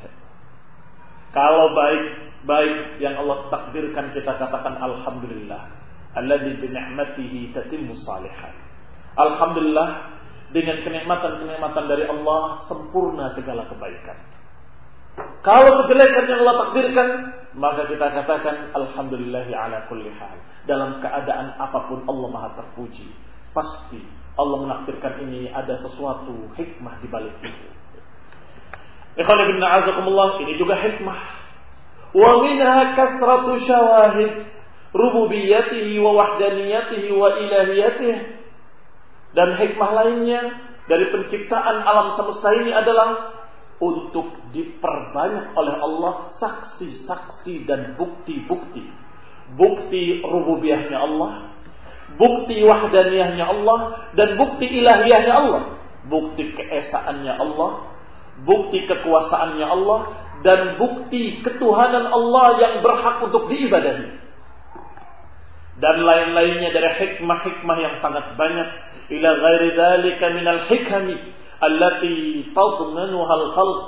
Kalau baik yang Allah takdirkan, kita katakan alhamdulillah. Alladzi bi ni'matihi tatimmu shalihat. Alhamdulillah, dengan kenikmatan-kenikmatan dari Allah sempurna segala kebaikan. Kalau kejelekan yang Allah takdirkan, maka kita katakan alhamdulillahi ala kulli hal. Dalam keadaan apapun Allah Maha terpuji. Pasti Allah menakdirkan ini ada sesuatu hikmah di balik itu. Ikhwan fillah azakumullah, ini juga hikmah. Wa minha kasratu syawahid rububiyyatihi wa wahdaniyatihi wa ilahiyatihi. Dan hikmah lainnya dari penciptaan alam semesta ini adalah untuk diperbanyak oleh Allah saksi-saksi dan bukti-bukti. Bukti rububiyahnya Allah, bukti wahdaniyahnya Allah, dan bukti ilahiyahnya Allah. Bukti keesaannya Allah, bukti kekuasaannya Allah, dan bukti ketuhanan Allah yang berhak untuk diibadahi. Dan lain-lainnya dari hikmah-hikmah yang sangat banyak. Ila ghairi dzalika minal hikami allati tadmanuha al-khalq,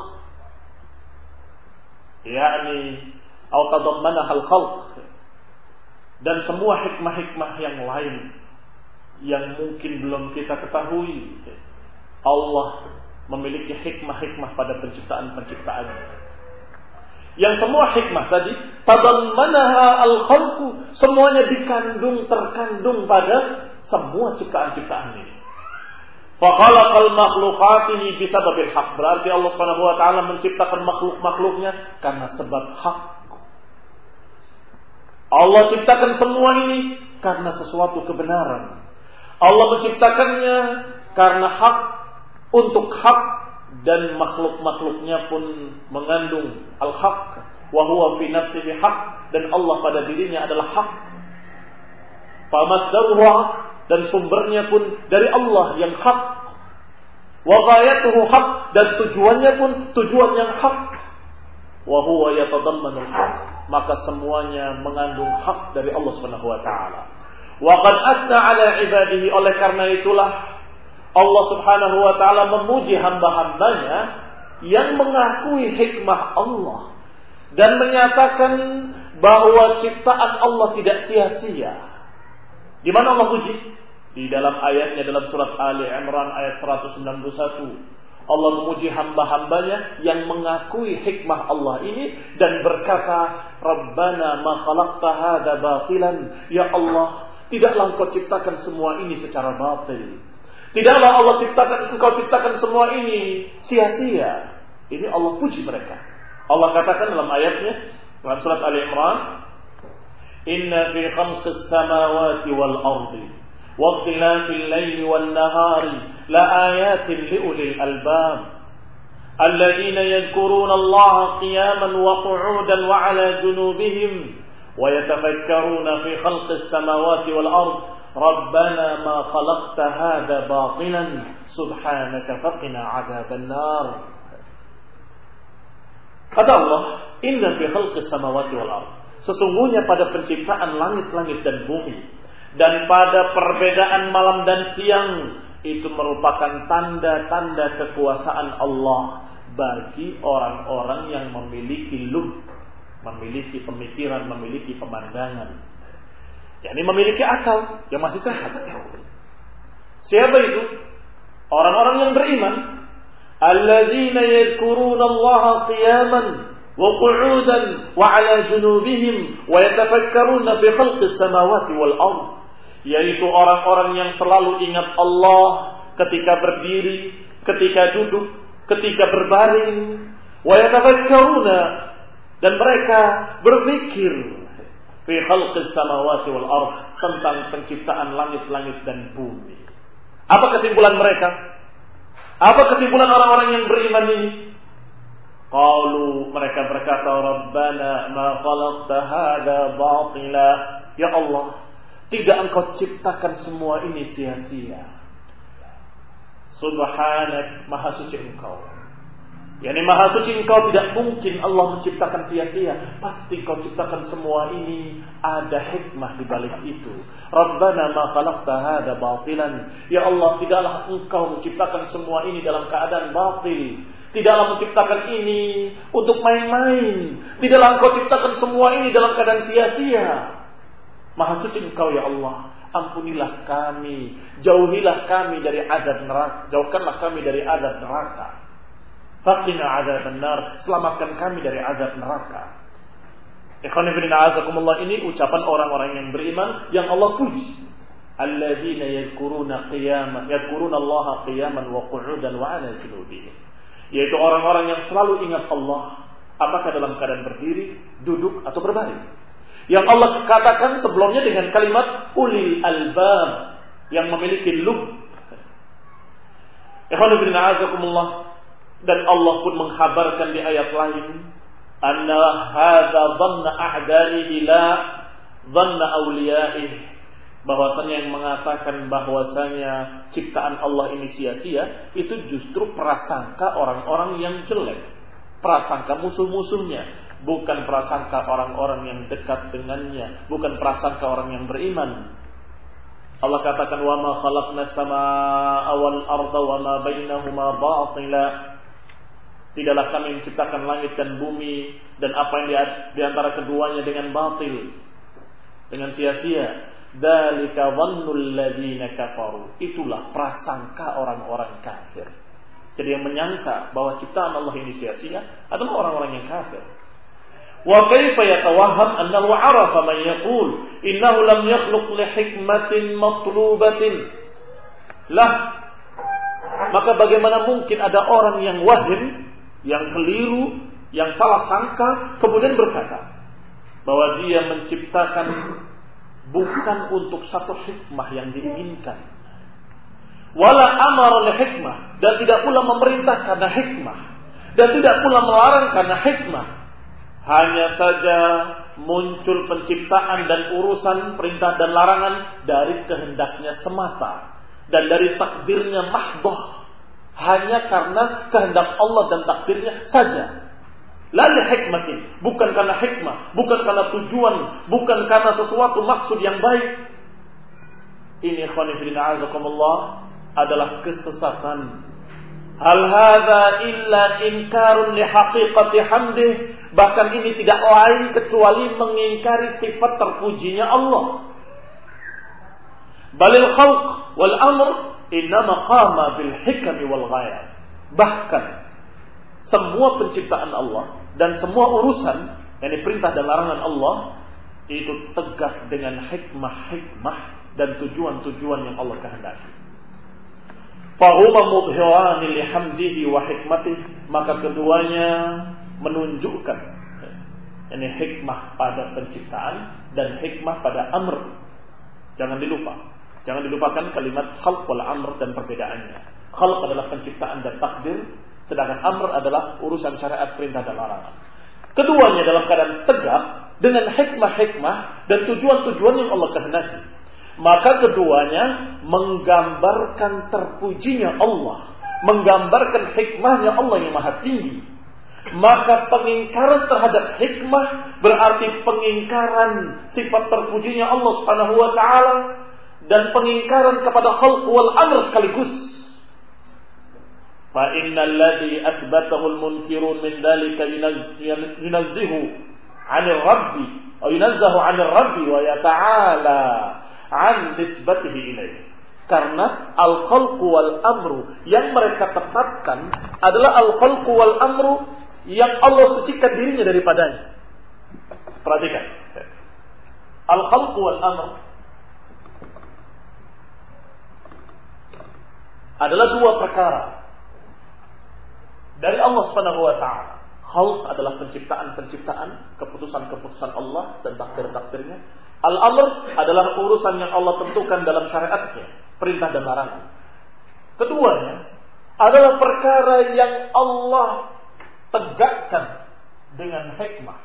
yakni atau tadammanaha al-khalq. Dan semua hikmah-hikmah yang lain yang mungkin belum kita ketahui, Allah memiliki hikmah-hikmah pada penciptaan-penciptaannya. Yang semua hikmah tadi tadammanaha al-khalq, semuanya terkandung pada semua ciptaan-ciptaan ini. Fakhalaqal makhluqatihi bisababil haq, berarti Allah Subhanahu wa taala menciptakan makhluk-makhluknya karena sebab hak. Allah ciptakan semua ini karena sesuatu kebenaran. Allah menciptakannya karena hak, untuk hak, dan makhluk-makhluknya pun mengandung al-haq, wa huwa fi nafsihi haq, dan Allah pada dirinya adalah hak. Famasdaruhu haq, dan sumbernya pun dari Allah yang hak. Wa ghayatuhu haq, dan tujuannya pun tujuan yang hak. Wa huwa yatadammanu al-haq, maka semuanya mengandung hak dari Allah Subhanahu wa taala. Wa qad asna ala ibadihi, oleh karena itulah Allah Subhanahu wa taala memuji hamba-hambanya yang mengakui hikmah Allah dan menyatakan bahwa ciptaan Allah tidak sia-sia. Di mana Allah puji? Di dalam ayatnya dalam surat Ali Imran ayat 191. Allah memuji hamba-hambanya yang mengakui hikmah Allah ini dan berkata, Rabbana ma khalaqta hadza batilan. Ya Allah, tidaklah Engkau ciptakan semua ini secara batil. Tidaklah Engkau ciptakan semua ini sia-sia. Ini Allah puji mereka. Allah katakan dalam ayatnya dalam surat Ali Imran, Inna fi khalqis samawati wal ardi wa ikhtilafil laili wan nahari la ayatin liulil albab alladhina yadhkuruna Allaha qiyaman wa qu'udan wa 'ala junubihim wa yatafakkaruna fi khalqis samawati wal ardi Rabbana ma khalaqta hadza batilan subhanaka faqina 'adzaban nar. Kata Allah, inna fi khalqis samawati wal ardh, sesungguhnya pada penciptaan langit-langit dan bumi dan pada perbedaan malam dan siang itu merupakan tanda-tanda kekuasaan Allah bagi orang-orang yang memiliki lub, memiliki pemikiran, memiliki pemandangan, yakni memiliki akal yang masih sehat. Siapa itu? Orang-orang yang beriman, alladzina yadhkuruna Allaha qiyaman wa qu'udan wa 'ala junubihim wa yatafakkaruna fi khalqis samawati wal ardh, yaitu orang-orang yang selalu ingat Allah ketika berdiri, ketika duduk, ketika berbaring, wa yatafakkaruna, dan mereka berpikir fi khalqis samawati wal ardh, tentang penciptaan langit-langit dan bumi. Apa kesimpulan mereka? Apa kesimpulan orang-orang yang beriman ini? Qalu, mereka berkata, Rabbana ma khalaqta hadza batila. Ya Allah, tidak Engkau ciptakan semua ini sia-sia. Subhanak, maha suci Engkau. Yani maha suci Engkau, tidak mungkin Allah menciptakan sia-sia. Pasti Kau ciptakan semua ini, ada hikmah di balik itu. Rabbana ma khalaqta hadza batilan. Ya Allah, tidaklah Engkau menciptakan semua ini dalam keadaan batil. Tidaklah menciptakan ini untuk main-main. Tidaklah Engkau ciptakan semua ini dalam keadaan sia-sia. Maha suci Engkau ya Allah. Ampunilah kami, jauhilah kami dari azab neraka. Jauhkanlah kami dari azab neraka. Faqina adzaban nar, selamatkan kami dari azab neraka. Ikhwan fillah azakumullah, ini ucapan orang-orang yang beriman yang Allah puji. Alladzina yadhkuruna Allaha qiyaman wa qu'udan wa 'ala junubihim. Yaitu orang-orang yang selalu ingat Allah, apakah dalam keadaan berdiri, duduk atau berbaring. Yang Allah katakan sebelumnya dengan kalimat ulil albab, yang memiliki lub. Ikhwan fillah azakumullah, dan Allah pun mengkhabarkan di ayat lain, anna hadza dhanna a'da'ihi la dhanna awliya'ihi, bahwasanya yang mengatakan bahwasanya ciptaan Allah ini sia-sia itu justru prasangka orang-orang yang jelek, prasangka musuh-musuhnya, bukan prasangka orang-orang yang dekat dengannya, bukan prasangka orang yang beriman. Allah katakan, wa ma khalaqnas samaa'a wal arda wa ma bainahuma batila. Tidaklah kami menciptakan langit dan bumi dan apa yang di antara keduanya dengan batil, dengan sia-sia. Dzalika dhannul ladzina kafaru. Itulah prasangka orang-orang kafir. Jadi yang menyangka bahwa ciptaan Allah ini sia-sia adalah orang-orang yang kafir. Wa kaifa yatawahham annahu 'arafa man yaqul innahu lam yakhluq li hikmatin matlubatin. Lah, maka bagaimana mungkin ada orang yang wahim, yang keliru, yang salah sangka, kemudian berkata bahwa dia menciptakan bukan untuk satu hikmah yang diinginkan. Wala amara li hikmah, dan tidak pula memerintah karena hikmah, dan tidak pula melarang karena hikmah. Hanya saja muncul penciptaan dan urusan perintah dan larangan dari kehendaknya semata dan dari takdirnya mahdoh. Hanya karena kehendak Allah dan takdirnya saja. La li hikmatin, bukan karena hikmah, bukan karena tujuan, bukan karena sesuatu maksud yang baik. Ini ikhwani fillah azakumullah adalah kesesatan. Hal hadza illa inkarun li haqiqati hamdih. Bahkan ini tidak lain kecuali mengingkari sifat terpujinya Allah. Balil khalq wal amr innama qama bil hikami wal ghayat. Bahkan semua penciptaan Allah dan semua urusan, yakni perintah dan larangan Allah, itu tegak dengan hikmah-hikmah dan tujuan-tujuan yang Allah kehendaki. Fahuma mubhirani li hamdihi wa hikmatihi, maka keduanya menunjukkan yakni hikmah pada penciptaan dan hikmah pada amr. Jangan dilupakan kalimat khalq wal amr dan perbedaannya. Khalq adalah penciptaan dan takdir, sedangkan amr adalah urusan syariat, perintah dan larangan. Keduanya dalam keadaan tegak dengan hikmah-hikmah dan tujuan-tujuan yang Allah kehendaki. Maka keduanya menggambarkan terpujinya Allah, menggambarkan hikmahnya Allah yang maha tinggi. Maka pengingkaran terhadap hikmah berarti pengingkaran sifat terpujinya Allah Subhanahu wa taala dan pengingkaran kepada khalq wal amr sekaligus. Fa innal ladzi athbatahu al munkirun min dzalika yunazzihu 'anil rabbi aw yunazzahu 'anil rabbi wa yata'ala 'an nisbatihi ilayhi. Karena al-khalqu wal amru yang mereka tetapkan adalah al-khalqu wal amru yang Allah sucikan dirinya daripadanya. Perhatikan. Al-khalqu wal amru adalah dua perkara dari Allah Subhanahu wa taala. Khalq adalah penciptaan-penciptaan, keputusan-keputusan Allah dan takdir-takdirnya. Al-amr adalah urusan yang Allah tentukan dalam syariatnya, perintah dan larangan. Keduanya adalah perkara yang Allah tegakkan dengan hikmah.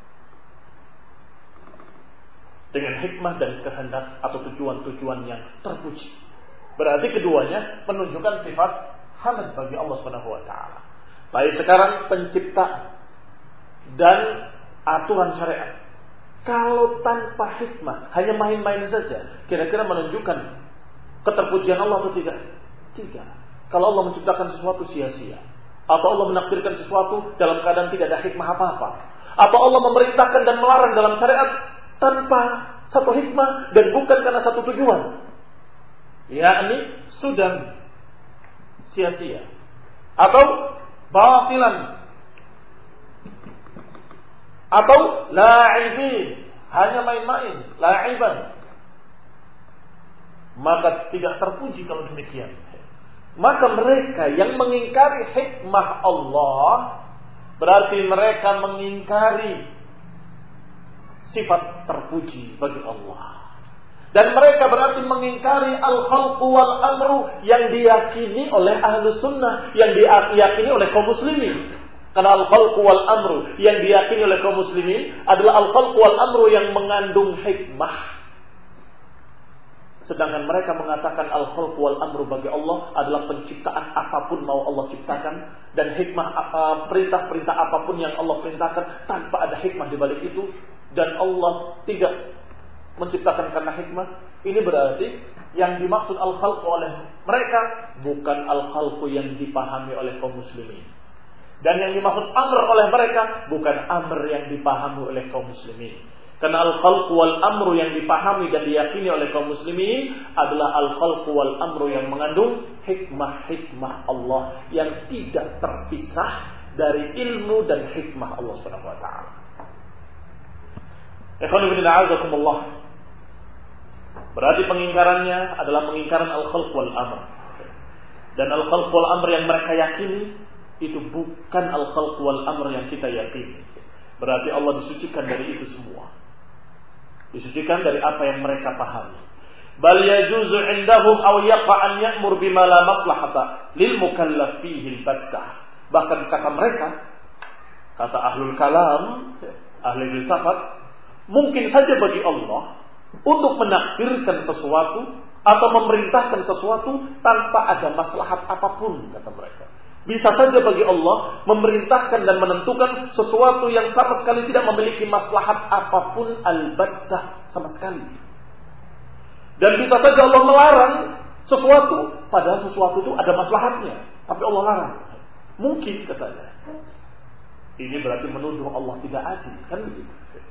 Dengan hikmah dan kehendak atau tujuan-tujuan yang terpuji. Berarti keduanya menunjukkan sifat hamd bagi Allah Subhanahu wa taala. Baik sekarang penciptaan dan aturan syariat. Kalau tanpa hikmah, hanya main-main saja, kira-kira menunjukkan keterpujian Allah atau tidak? Tidak. Kalau Allah menciptakan sesuatu sia-sia, atau Allah menakdirkan sesuatu dalam keadaan tidak ada hikmah apa-apa, atau Allah memerintahkan dan melarang dalam syariat tanpa satu hikmah dan bukan karena satu tujuan, yakni sudah sia-sia atau batilan atau la'ibin, hanya main-main, la'iban, maka tidak terpuji kalau demikian. Maka mereka yang mengingkari hikmah Allah berarti mereka mengingkari sifat terpuji bagi Allah. Dan mereka berarti mengingkari al-khalqu wal amru yang diyakini oleh ahlus sunnah, yang diyakini oleh kaum muslimin. Karena al-khalqu wal amru yang diyakini oleh kaum muslimin adalah al-khalqu wal amru yang mengandung hikmah. Sedangkan mereka mengatakan al-khalqu wal amru bagi Allah adalah penciptaan apapun mau Allah ciptakan, dan hikmah perintah-perintah apapun yang Allah perintahkan tanpa ada hikmah di balik itu, dan Allah tidak menciptakan karena hikmah. Ini berarti yang dimaksud al-khalqu oleh mereka bukan al-khalqu yang dipahami oleh kaum muslimin. Dan yang dimaksud amr oleh mereka bukan amr yang dipahami oleh kaum muslimin. Karena al-khalqu wal amru yang dipahami dan diyakini oleh kaum muslimin adalah al-khalqu wal amru yang mengandung hikmah-hikmah Allah yang tidak terpisah dari ilmu dan hikmah Allah Subhanahu wa taala. Ikhwanu fillah, a'azakumullah. Berarti pengingkarannya adalah pengingkaran al-khalq wal amr. Dan al-khalq wal amr yang mereka yakini itu bukan al-khalq wal amr yang kita yakini. Berarti Allah disucikan dari itu semua. Disucikan dari apa yang mereka pahami. Bal yajuzu indahum aw yaqa an ya'mur bima la maslahata lil mukallaf fihi al-battah. Bahkan kata mereka, kata ahlul kalam, ahli filsafat, mungkin saja bagi Allah untuk menakdirkan sesuatu atau memerintahkan sesuatu tanpa ada maslahat apapun, kata mereka. Bisa saja bagi Allah memerintahkan dan menentukan sesuatu yang sama sekali tidak memiliki maslahat apapun, albattah, sama sekali. Dan bisa saja Allah melarang sesuatu, padahal sesuatu itu ada maslahatnya, tapi Allah larang. Mungkin, katanya. Ini berarti menuduh Allah tidak adil, kan begitu?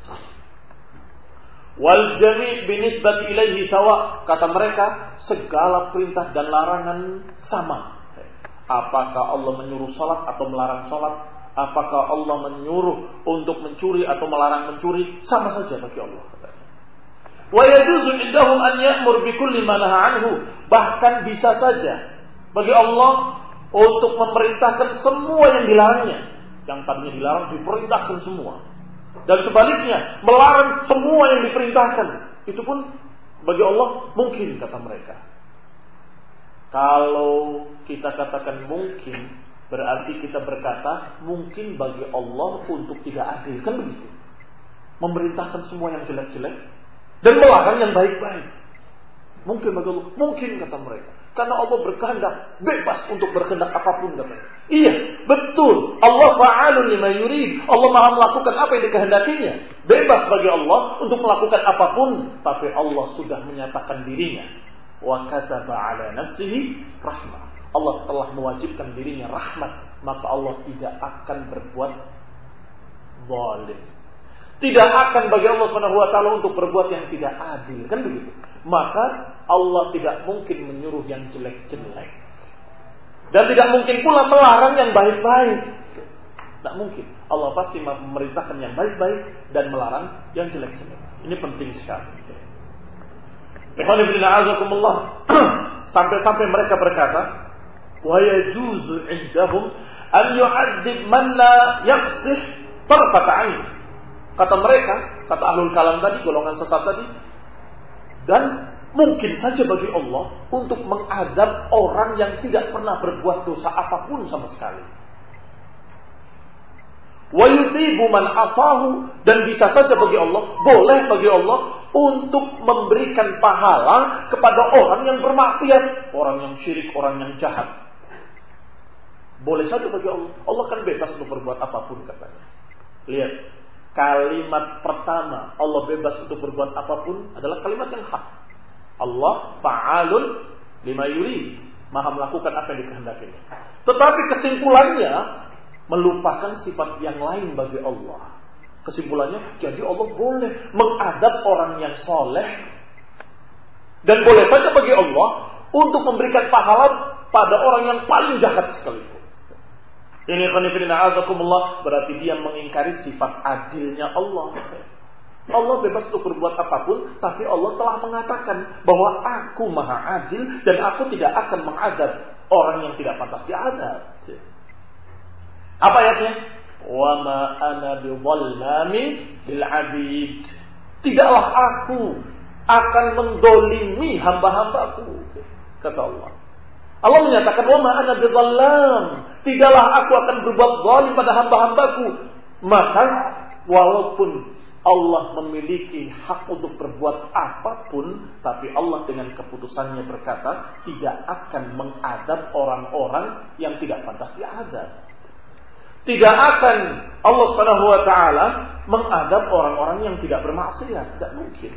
Wal jami' binisbati ilaihi sawa, kata mereka, segala perintah dan larangan sama. Apakah Allah menyuruh salat atau melarang salat, apakah Allah menyuruh untuk mencuri atau melarang mencuri, sama saja bagi Allah. Wa yajuzu indahum an ya'mur bi kulli ma nahaa anhu, bahkan bisa saja bagi Allah untuk memerintahkan semua yang dilarangnya. Yang tadinya dilarang diperintahkan semua. Dan sebaliknya, melarang semua yang diperintahkan. Itu pun bagi Allah mungkin, kata mereka. Kalau kita katakan mungkin, berarti kita berkata mungkin bagi Allah untuk tidak adil. Kan begitu? Memerintahkan semua yang jelek-jelek dan melarang yang baik-baik. Mungkin bagi Allah, mungkin, kata mereka. Karena Allah berkehendak, bebas untuk berkehendak apapun, katanya. Iya, betul. Allah fa'alun lima yurid. Allah maha melakukan apa yang dikehendakinya. Bebas bagi Allah untuk melakukan apapun. Tapi Allah sudah menyatakan dirinya. Wa kataba ala nafsihi rahmah. Allah telah mewajibkan dirinya rahmat. Maka Allah tidak akan berbuat zalim. Tidak akan bagi Allah SWT untuk berbuat yang tidak adil. Kan begitu? Maka Allah tidak mungkin menyuruh yang jelek-jelek. Dan tidak mungkin pula melarang yang baik-baik. Tidak mungkin. Allah pasti memerintahkan yang baik-baik dan melarang yang jelek-jelek. Ini penting sekali. Sampai-sampai mereka berkata, wa yajuzu indahum an yu'adzib man la yaqsih tarfat 'ain. Kata mereka, kata ahlul kalam tadi, golongan sesat tadi, dan mungkin saja bagi Allah untuk mengazab orang yang tidak pernah berbuat dosa apapun sama sekali. Wa yusibu man asahu, dan bisa saja bagi Allah, boleh bagi Allah untuk memberikan pahala kepada orang yang bermaksiat, orang yang syirik, orang yang jahat. Boleh saja bagi Allah. Allah kan bebas untuk berbuat apapun katanya. Lihat, kalimat pertama Allah bebas untuk berbuat apapun adalah kalimat yang hak. Allah fa'alun lima yurid, maha melakukan apa yang dikehendakinya. Tetapi kesimpulannya melupakan sifat yang lain bagi Allah. Kesimpulannya, jadi Allah boleh mengadab orang yang soleh, dan boleh saja bagi Allah untuk memberikan pahala pada orang yang paling jahat sekalipun. Ini khonifidina azakumullah, berarti dia mengingkari sifat adilnya Allah. Allah bebas untuk berbuat apapun, tapi Allah telah mengatakan bahwa aku maha adil dan aku tidak akan mengadab orang yang tidak pantas diadab. Apa ayatnya? Wa ma ana bidhallamin lil 'abid. Tidaklah aku akan mendolimi hamba-hambaku, kata Allah. Allah menyatakan wa ma ana bidhallam, tidaklah aku akan berbuat zalim pada hamba-hambaku. Maka walaupun Allah memiliki hak untuk berbuat apapun, tapi Allah dengan keputusannya berkata tidak akan mengadab orang-orang yang tidak pantas diadab. Tidak akan Allah Subhanahu wa taala mengadab orang-orang yang tidak bermaksiat, tidak mungkin.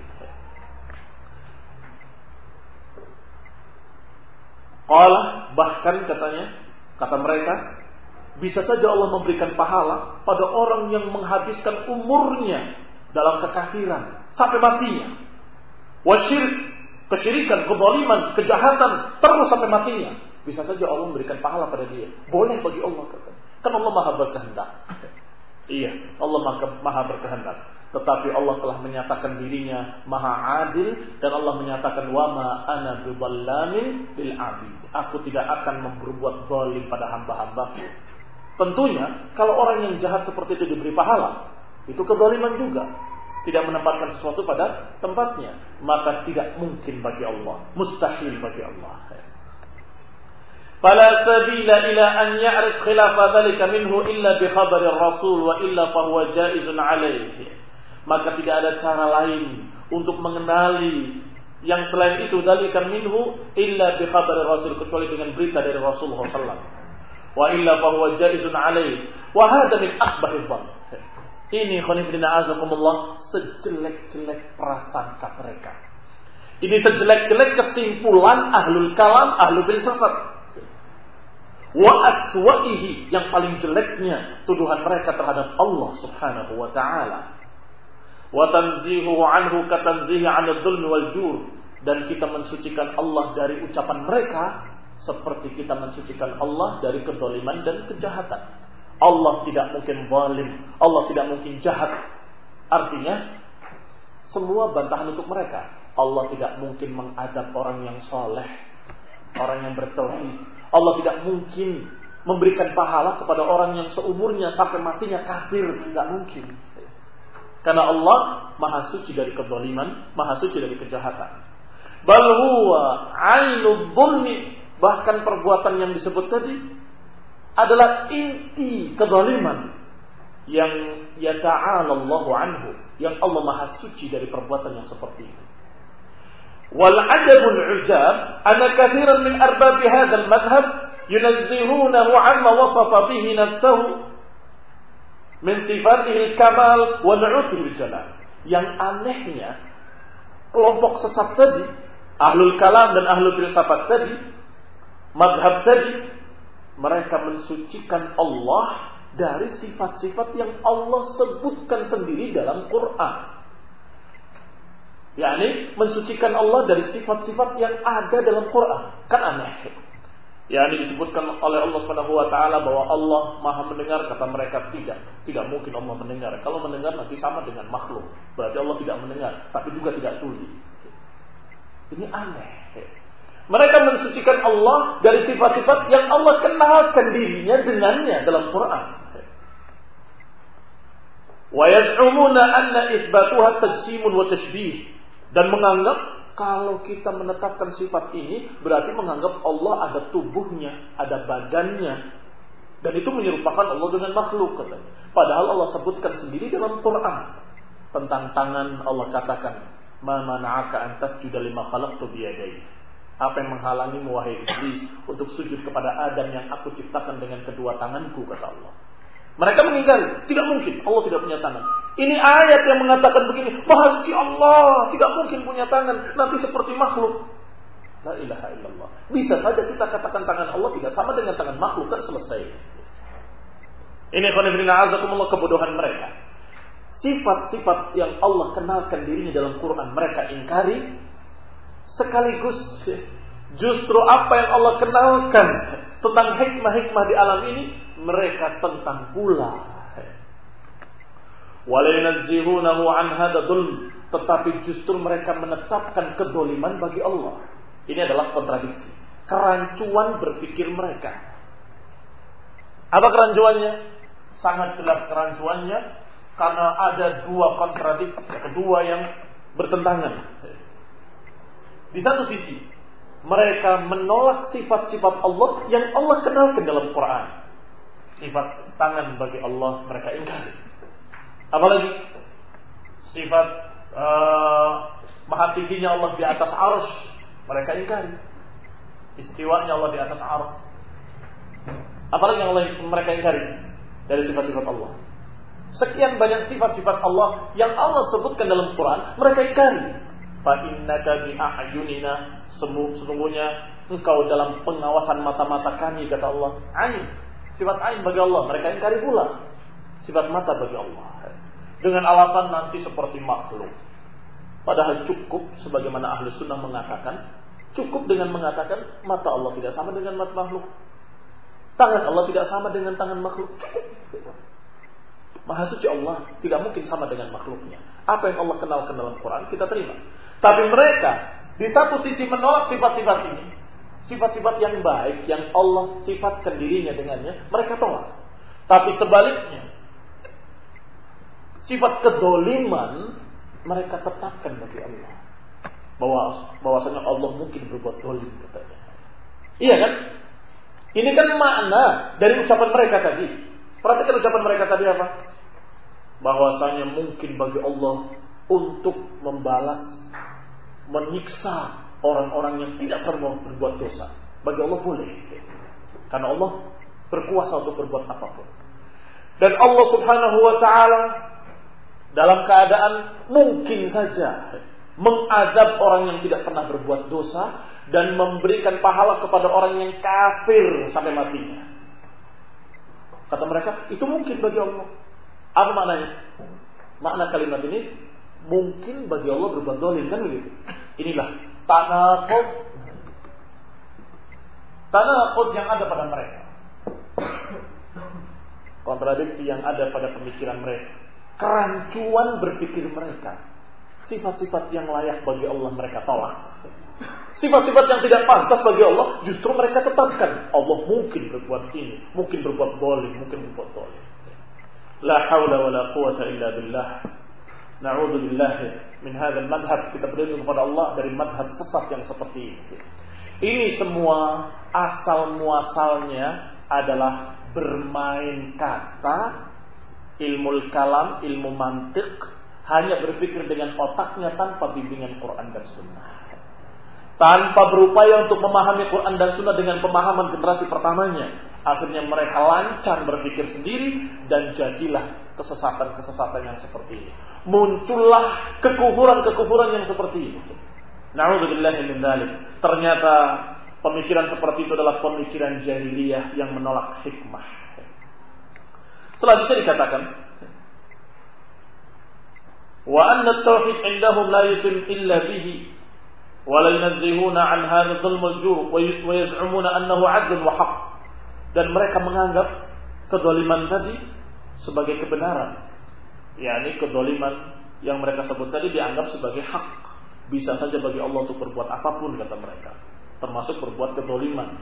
Allah bahkan katanya, kata mereka, bisa saja Allah memberikan pahala pada orang yang menghabiskan umurnya dalam kekafiran sampai matinya. Wasyirk, kesyirikan, kezaliman, kejahatan terus sampai matinya. Bisa saja Allah memberikan pahala pada dia. Boleh bagi Allah, kata. Kan Allah maha berkehendak. Iya, Allah maha berkehendak. Tetapi Allah telah menyatakan dirinya maha adil, dan Allah menyatakan wa ma ana bidhallamin lil 'abid. Aku tidak akan berbuat zalim pada hamba-hambaku. Tentunya kalau orang yang jahat seperti itu diberi pahala, itu kezaliman juga. Tidak menempatkan sesuatu pada tempatnya, maka tidak mungkin bagi Allah, mustahil bagi Allah. Fala sabila ila an ya'rif khilafa dhalika minhu illa bi khabari rasul wa illa fa huwa jaizun alaihi. Maka tidak ada cara lain untuk mengenali yang selain itu dhalika minhu illa bi khabari rasul, kecuali dengan berita dari Rasulullah sallallahu alaihi wasallam. Wa illa fa huwa jaizun alaihi. Wa hadha min akbaril dhann. Ini khonifidina azakumullah, sejelek-jelek prasangka mereka. Ini sejelek-jelek kesimpulan ahlul kalam, ahlul filsafat. Wa aswa'ihi, yang paling jeleknya tuduhan mereka terhadap Allah subhanahu wa ta'ala. Wa tanzihuhu anhu katanzihi 'anil dhulmi wal jur, dan kita mensucikan Allah dari ucapan mereka seperti kita mensucikan Allah dari kezaliman dan kejahatan. Allah tidak mungkin zalim, Allah tidak mungkin jahat. Artinya semua bantahan untuk mereka. Allah tidak mungkin mengadab orang yang saleh, orang yang bertauhid. Allah tidak mungkin memberikan pahala kepada orang yang seumurnya sampai matinya kafir, tidak mungkin. Karena Allah maha suci dari kezaliman, maha suci dari kejahatan. Bal huwa 'ainul dhulmi, bahkan perbuatan yang disebut tadi adalah inti kezaliman yang yata'ala Allahu anhu, yang Allah maha suci dari perbuatan yang seperti itu. Wal 'ajabul 'ujab anna katsiran min arbab hadzal madhhab yunazzihunahu 'amma wasafa bihi nafsuhu min sifatihi al-kamal wa nu'utihi al-jalal. Yang anehnya, kelompok sesat tadi, ahlul kalam dan ahlul filsafat tadi, madhab tadi, mereka mensucikan Allah dari sifat-sifat yang Allah sebutkan sendiri dalam Quran. yakni mensucikan Allah dari sifat-sifat yang ada dalam Quran. Kan aneh. Yakni disebutkan oleh Allah Subhanahu wa taala bahwa Allah Maha mendengar, kata mereka tidak mungkin Allah mendengar. Kalau mendengar nanti sama dengan makhluk. Berarti Allah tidak mendengar, tapi juga tidak tuli. Ini aneh. Mereka mensucikan Allah dari sifat-sifat yang Allah kenalkan dirinya dengannya dalam Quran. Wa yaz'umuna anna itsbatuha tajsimun wa tashbih, dan menganggap kalau kita menetapkan sifat ini berarti menganggap Allah ada tubuhnya, ada badannya, dan itu menyerupakan Allah dengan makhluk, katanya. Padahal Allah sebutkan sendiri dalam Quran tentang tangan. Allah katakan, "Ma mana'aka an tasjuda lima khalaqtu bi yadayya." Apa yang menghalangimu wahai iblis untuk sujud kepada Adam yang aku ciptakan dengan kedua tanganku, kata Allah. Mereka mengingkari, tidak mungkin Allah tidak punya tangan. Ini ayat yang mengatakan begini, Maha Suci Allah tidak mungkin punya tangan, nanti seperti makhluk. La ilaha illallah. Bisa saja kita katakan tangan Allah tidak sama dengan tangan makhluk, kan selesai. Ini kebodohan mereka. Sifat-sifat yang Allah kenalkan dirinya dalam Quran mereka ingkari, sekaligus justru apa yang Allah kenalkan tentang hikmah-hikmah di alam ini mereka tentang pula. Walayunazzihunahu an hadha dhulm, tetapi justru mereka menetapkan kedoliman bagi Allah. Ini adalah kontradiksi, kerancuan berpikir mereka. Apa kerancuannya? Sangat jelas kerancuannya, karena ada dua kontradiksi, kedua yang bertentangan. Di satu sisi mereka menolak sifat-sifat Allah yang Allah kenalkan dalam Quran. Sifat tangan bagi Allah mereka ingkari. Apalagi sifat maha tingginya Allah di atas arsy mereka ingkari. Istiwanya Allah di atas arsy. Apalagi yang mereka ingkari dari sifat-sifat Allah. Sekian banyak sifat-sifat Allah yang Allah sebutkan dalam Quran mereka ingkari. Fa innaka bi a'yunina, sesungguhnya engkau dalam pengawasan mata-mata kami, kata Allah. Ain, sifat ain bagi Allah mereka ingkari pula. Sifat mata bagi Allah dengan alasan nanti seperti makhluk. Padahal cukup sebagaimana ahli sunnah mengatakan, cukup dengan mengatakan mata Allah tidak sama dengan mata makhluk, tangan Allah tidak sama dengan tangan makhluk. Cukup. Maha Suci Allah tidak mungkin sama dengan makhluknya. Apa yang Allah kenalkan dalam Quran kita terima. Tapi mereka di satu sisi menolak sifat-sifat ini, sifat-sifat yang baik yang Allah sifatkan dirinya dengannya, mereka tolak. Tapi sebaliknya, sifat kedoliman mereka tetapkan bagi Allah. Bahwasanya Allah mungkin berbuat dolim, katanya. Iya kan? Ini kan makna dari ucapan mereka tadi. Perhatikan ucapan mereka tadi apa? Bahwasanya mungkin bagi Allah untuk membalas, menyiksa orang-orang yang tidak pernah berbuat dosa. Bagi Allah boleh, karena Allah berkuasa untuk berbuat apapun. Dan Allah Subhanahu wa ta'ala dalam keadaan mungkin saja mengazab orang yang tidak pernah berbuat dosa dan memberikan pahala kepada orang yang kafir sampai matinya. Kata mereka, itu mungkin bagi Allah. Apa maknanya? Makna kalimat ini, mungkin bagi Allah berbuat zalim, kan begitu. Inilah tanaqud yang ada pada mereka. Kontradiksi yang ada pada pemikiran mereka. Kerancuan berpikir mereka. Sifat-sifat yang layak bagi Allah mereka tolak. Sifat-sifat yang tidak pantas bagi Allah justru mereka tetapkan. Allah mungkin berbuat ini, mungkin berbuat zalim, mungkin berbuat zalim. La haula wala quwata illa billah. Na'udzu billahi min hadzal madhhab. Kita berlindung kepada Allah dari madhab sesat yang seperti ini. Ini semua asal muasalnya adalah bermain kata, ilmu kalam, ilmu mantiq, hanya berpikir dengan otaknya tanpa bimbingan Quran dan Sunnah. Tanpa berupaya untuk memahami Quran dan Sunnah dengan pemahaman generasi pertamanya. Akhirnya mereka lancar berpikir sendiri dan jadilah kesesatan-kesesatan yang seperti ini. Muncullah kekufuran-kekufuran yang seperti ini. Na'udzubillahi min dzalik. Ternyata pemikiran seperti itu adalah pemikiran jahiliyah yang menolak hikmah. Selanjutnya dikatakan, wa anna at-tauhid indahum la yutim illa bihi wa la yunazzihuna an hadha dhulm al-jur wa yaz'umuna annahu 'adl wa haqq. Dan mereka menganggap kedzaliman tadi sebagai kebenaran, yakni kedzaliman yang mereka sebut tadi dianggap sebagai hak. Bisa saja bagi Allah untuk berbuat apapun, kata mereka, termasuk berbuat kedzaliman.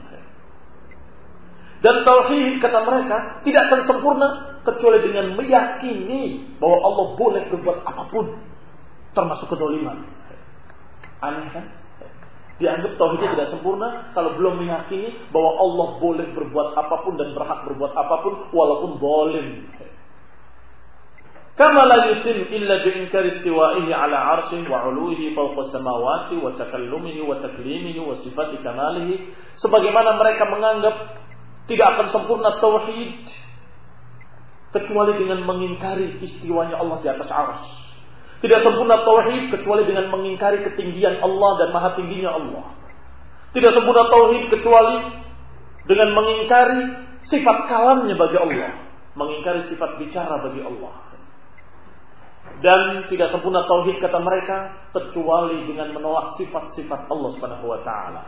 Dan tauhid, kata mereka, tidak akan sempurna kecuali dengan meyakini bahwa Allah boleh berbuat apapun, termasuk kedzaliman. Aneh kan? Dianggap tauhidnya tidak sempurna kalau belum meyakini bahwa Allah boleh berbuat apapun dan berhak berbuat apapun walaupun zalim. Kama la yutim illa bi inkari istiwa'ihi 'ala 'arsyihi wa 'uluwihi fawqa samawati wa takallumihi wa taklimihi wa sifati kamalihi, sebagaimana mereka menganggap tidak akan sempurna tauhid kecuali dengan mengingkari istiwanya Allah di atas 'arsy. Tidak sempurna tauhid kecuali dengan mengingkari ketinggian Allah dan maha tingginya Allah. Tidak sempurna tauhid kecuali dengan mengingkari sifat kalamnya bagi Allah, mengingkari sifat bicara bagi Allah. Dan tidak sempurna tauhid, kata mereka, kecuali dengan menolak sifat-sifat Allah Subhanahu wa taala.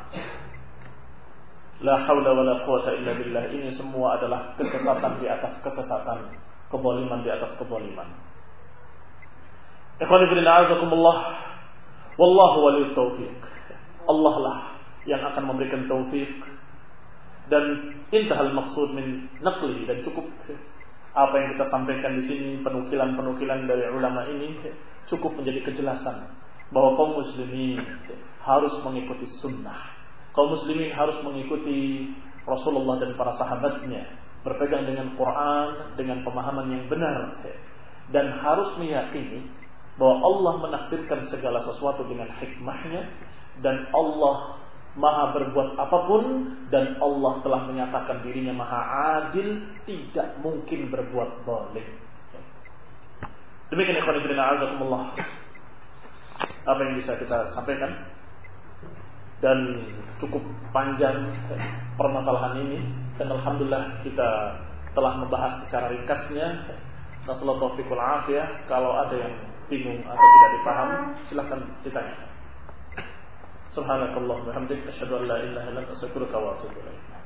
La haula wala quwata illa billah. Ini semua adalah kesesatan di atas kesesatan, kezaliman di atas kezaliman. Ikhwan fillah, a'azakumullah. Wallahu waliyut taufiq. Allah lah yang akan memberikan taufik. Dan intahal maksud min naqli, dan cukup apa yang kita sampaikan di sini, penukilan-penukilan dari ulama ini cukup menjadi kejelasan bahwa kaum muslimin harus mengikuti sunnah. Kaum muslimin harus mengikuti Rasulullah dan para sahabatnya, berpegang dengan Quran dengan pemahaman yang benar, dan harus meyakini bahwa Allah menakdirkan segala sesuatu dengan hikmahnya, dan Allah maha berbuat apapun, dan Allah telah menyatakan dirinya maha adil, tidak mungkin berbuat zalim. Demikian ikhwan fillah, a'azakumullah, apa yang bisa kita sampaikan, dan cukup panjang permasalahan ini, dan alhamdulillah kita telah membahas secara ringkasnya. Nasallahu taufiq wal afiyah. Kalau ada yang bingung atau tidak dipaham, silakan ditanya. Subhanakallahumma wa bihamdika, asyhadu an la ilaha illa anta, astaghfiruka wa atubu ilaik.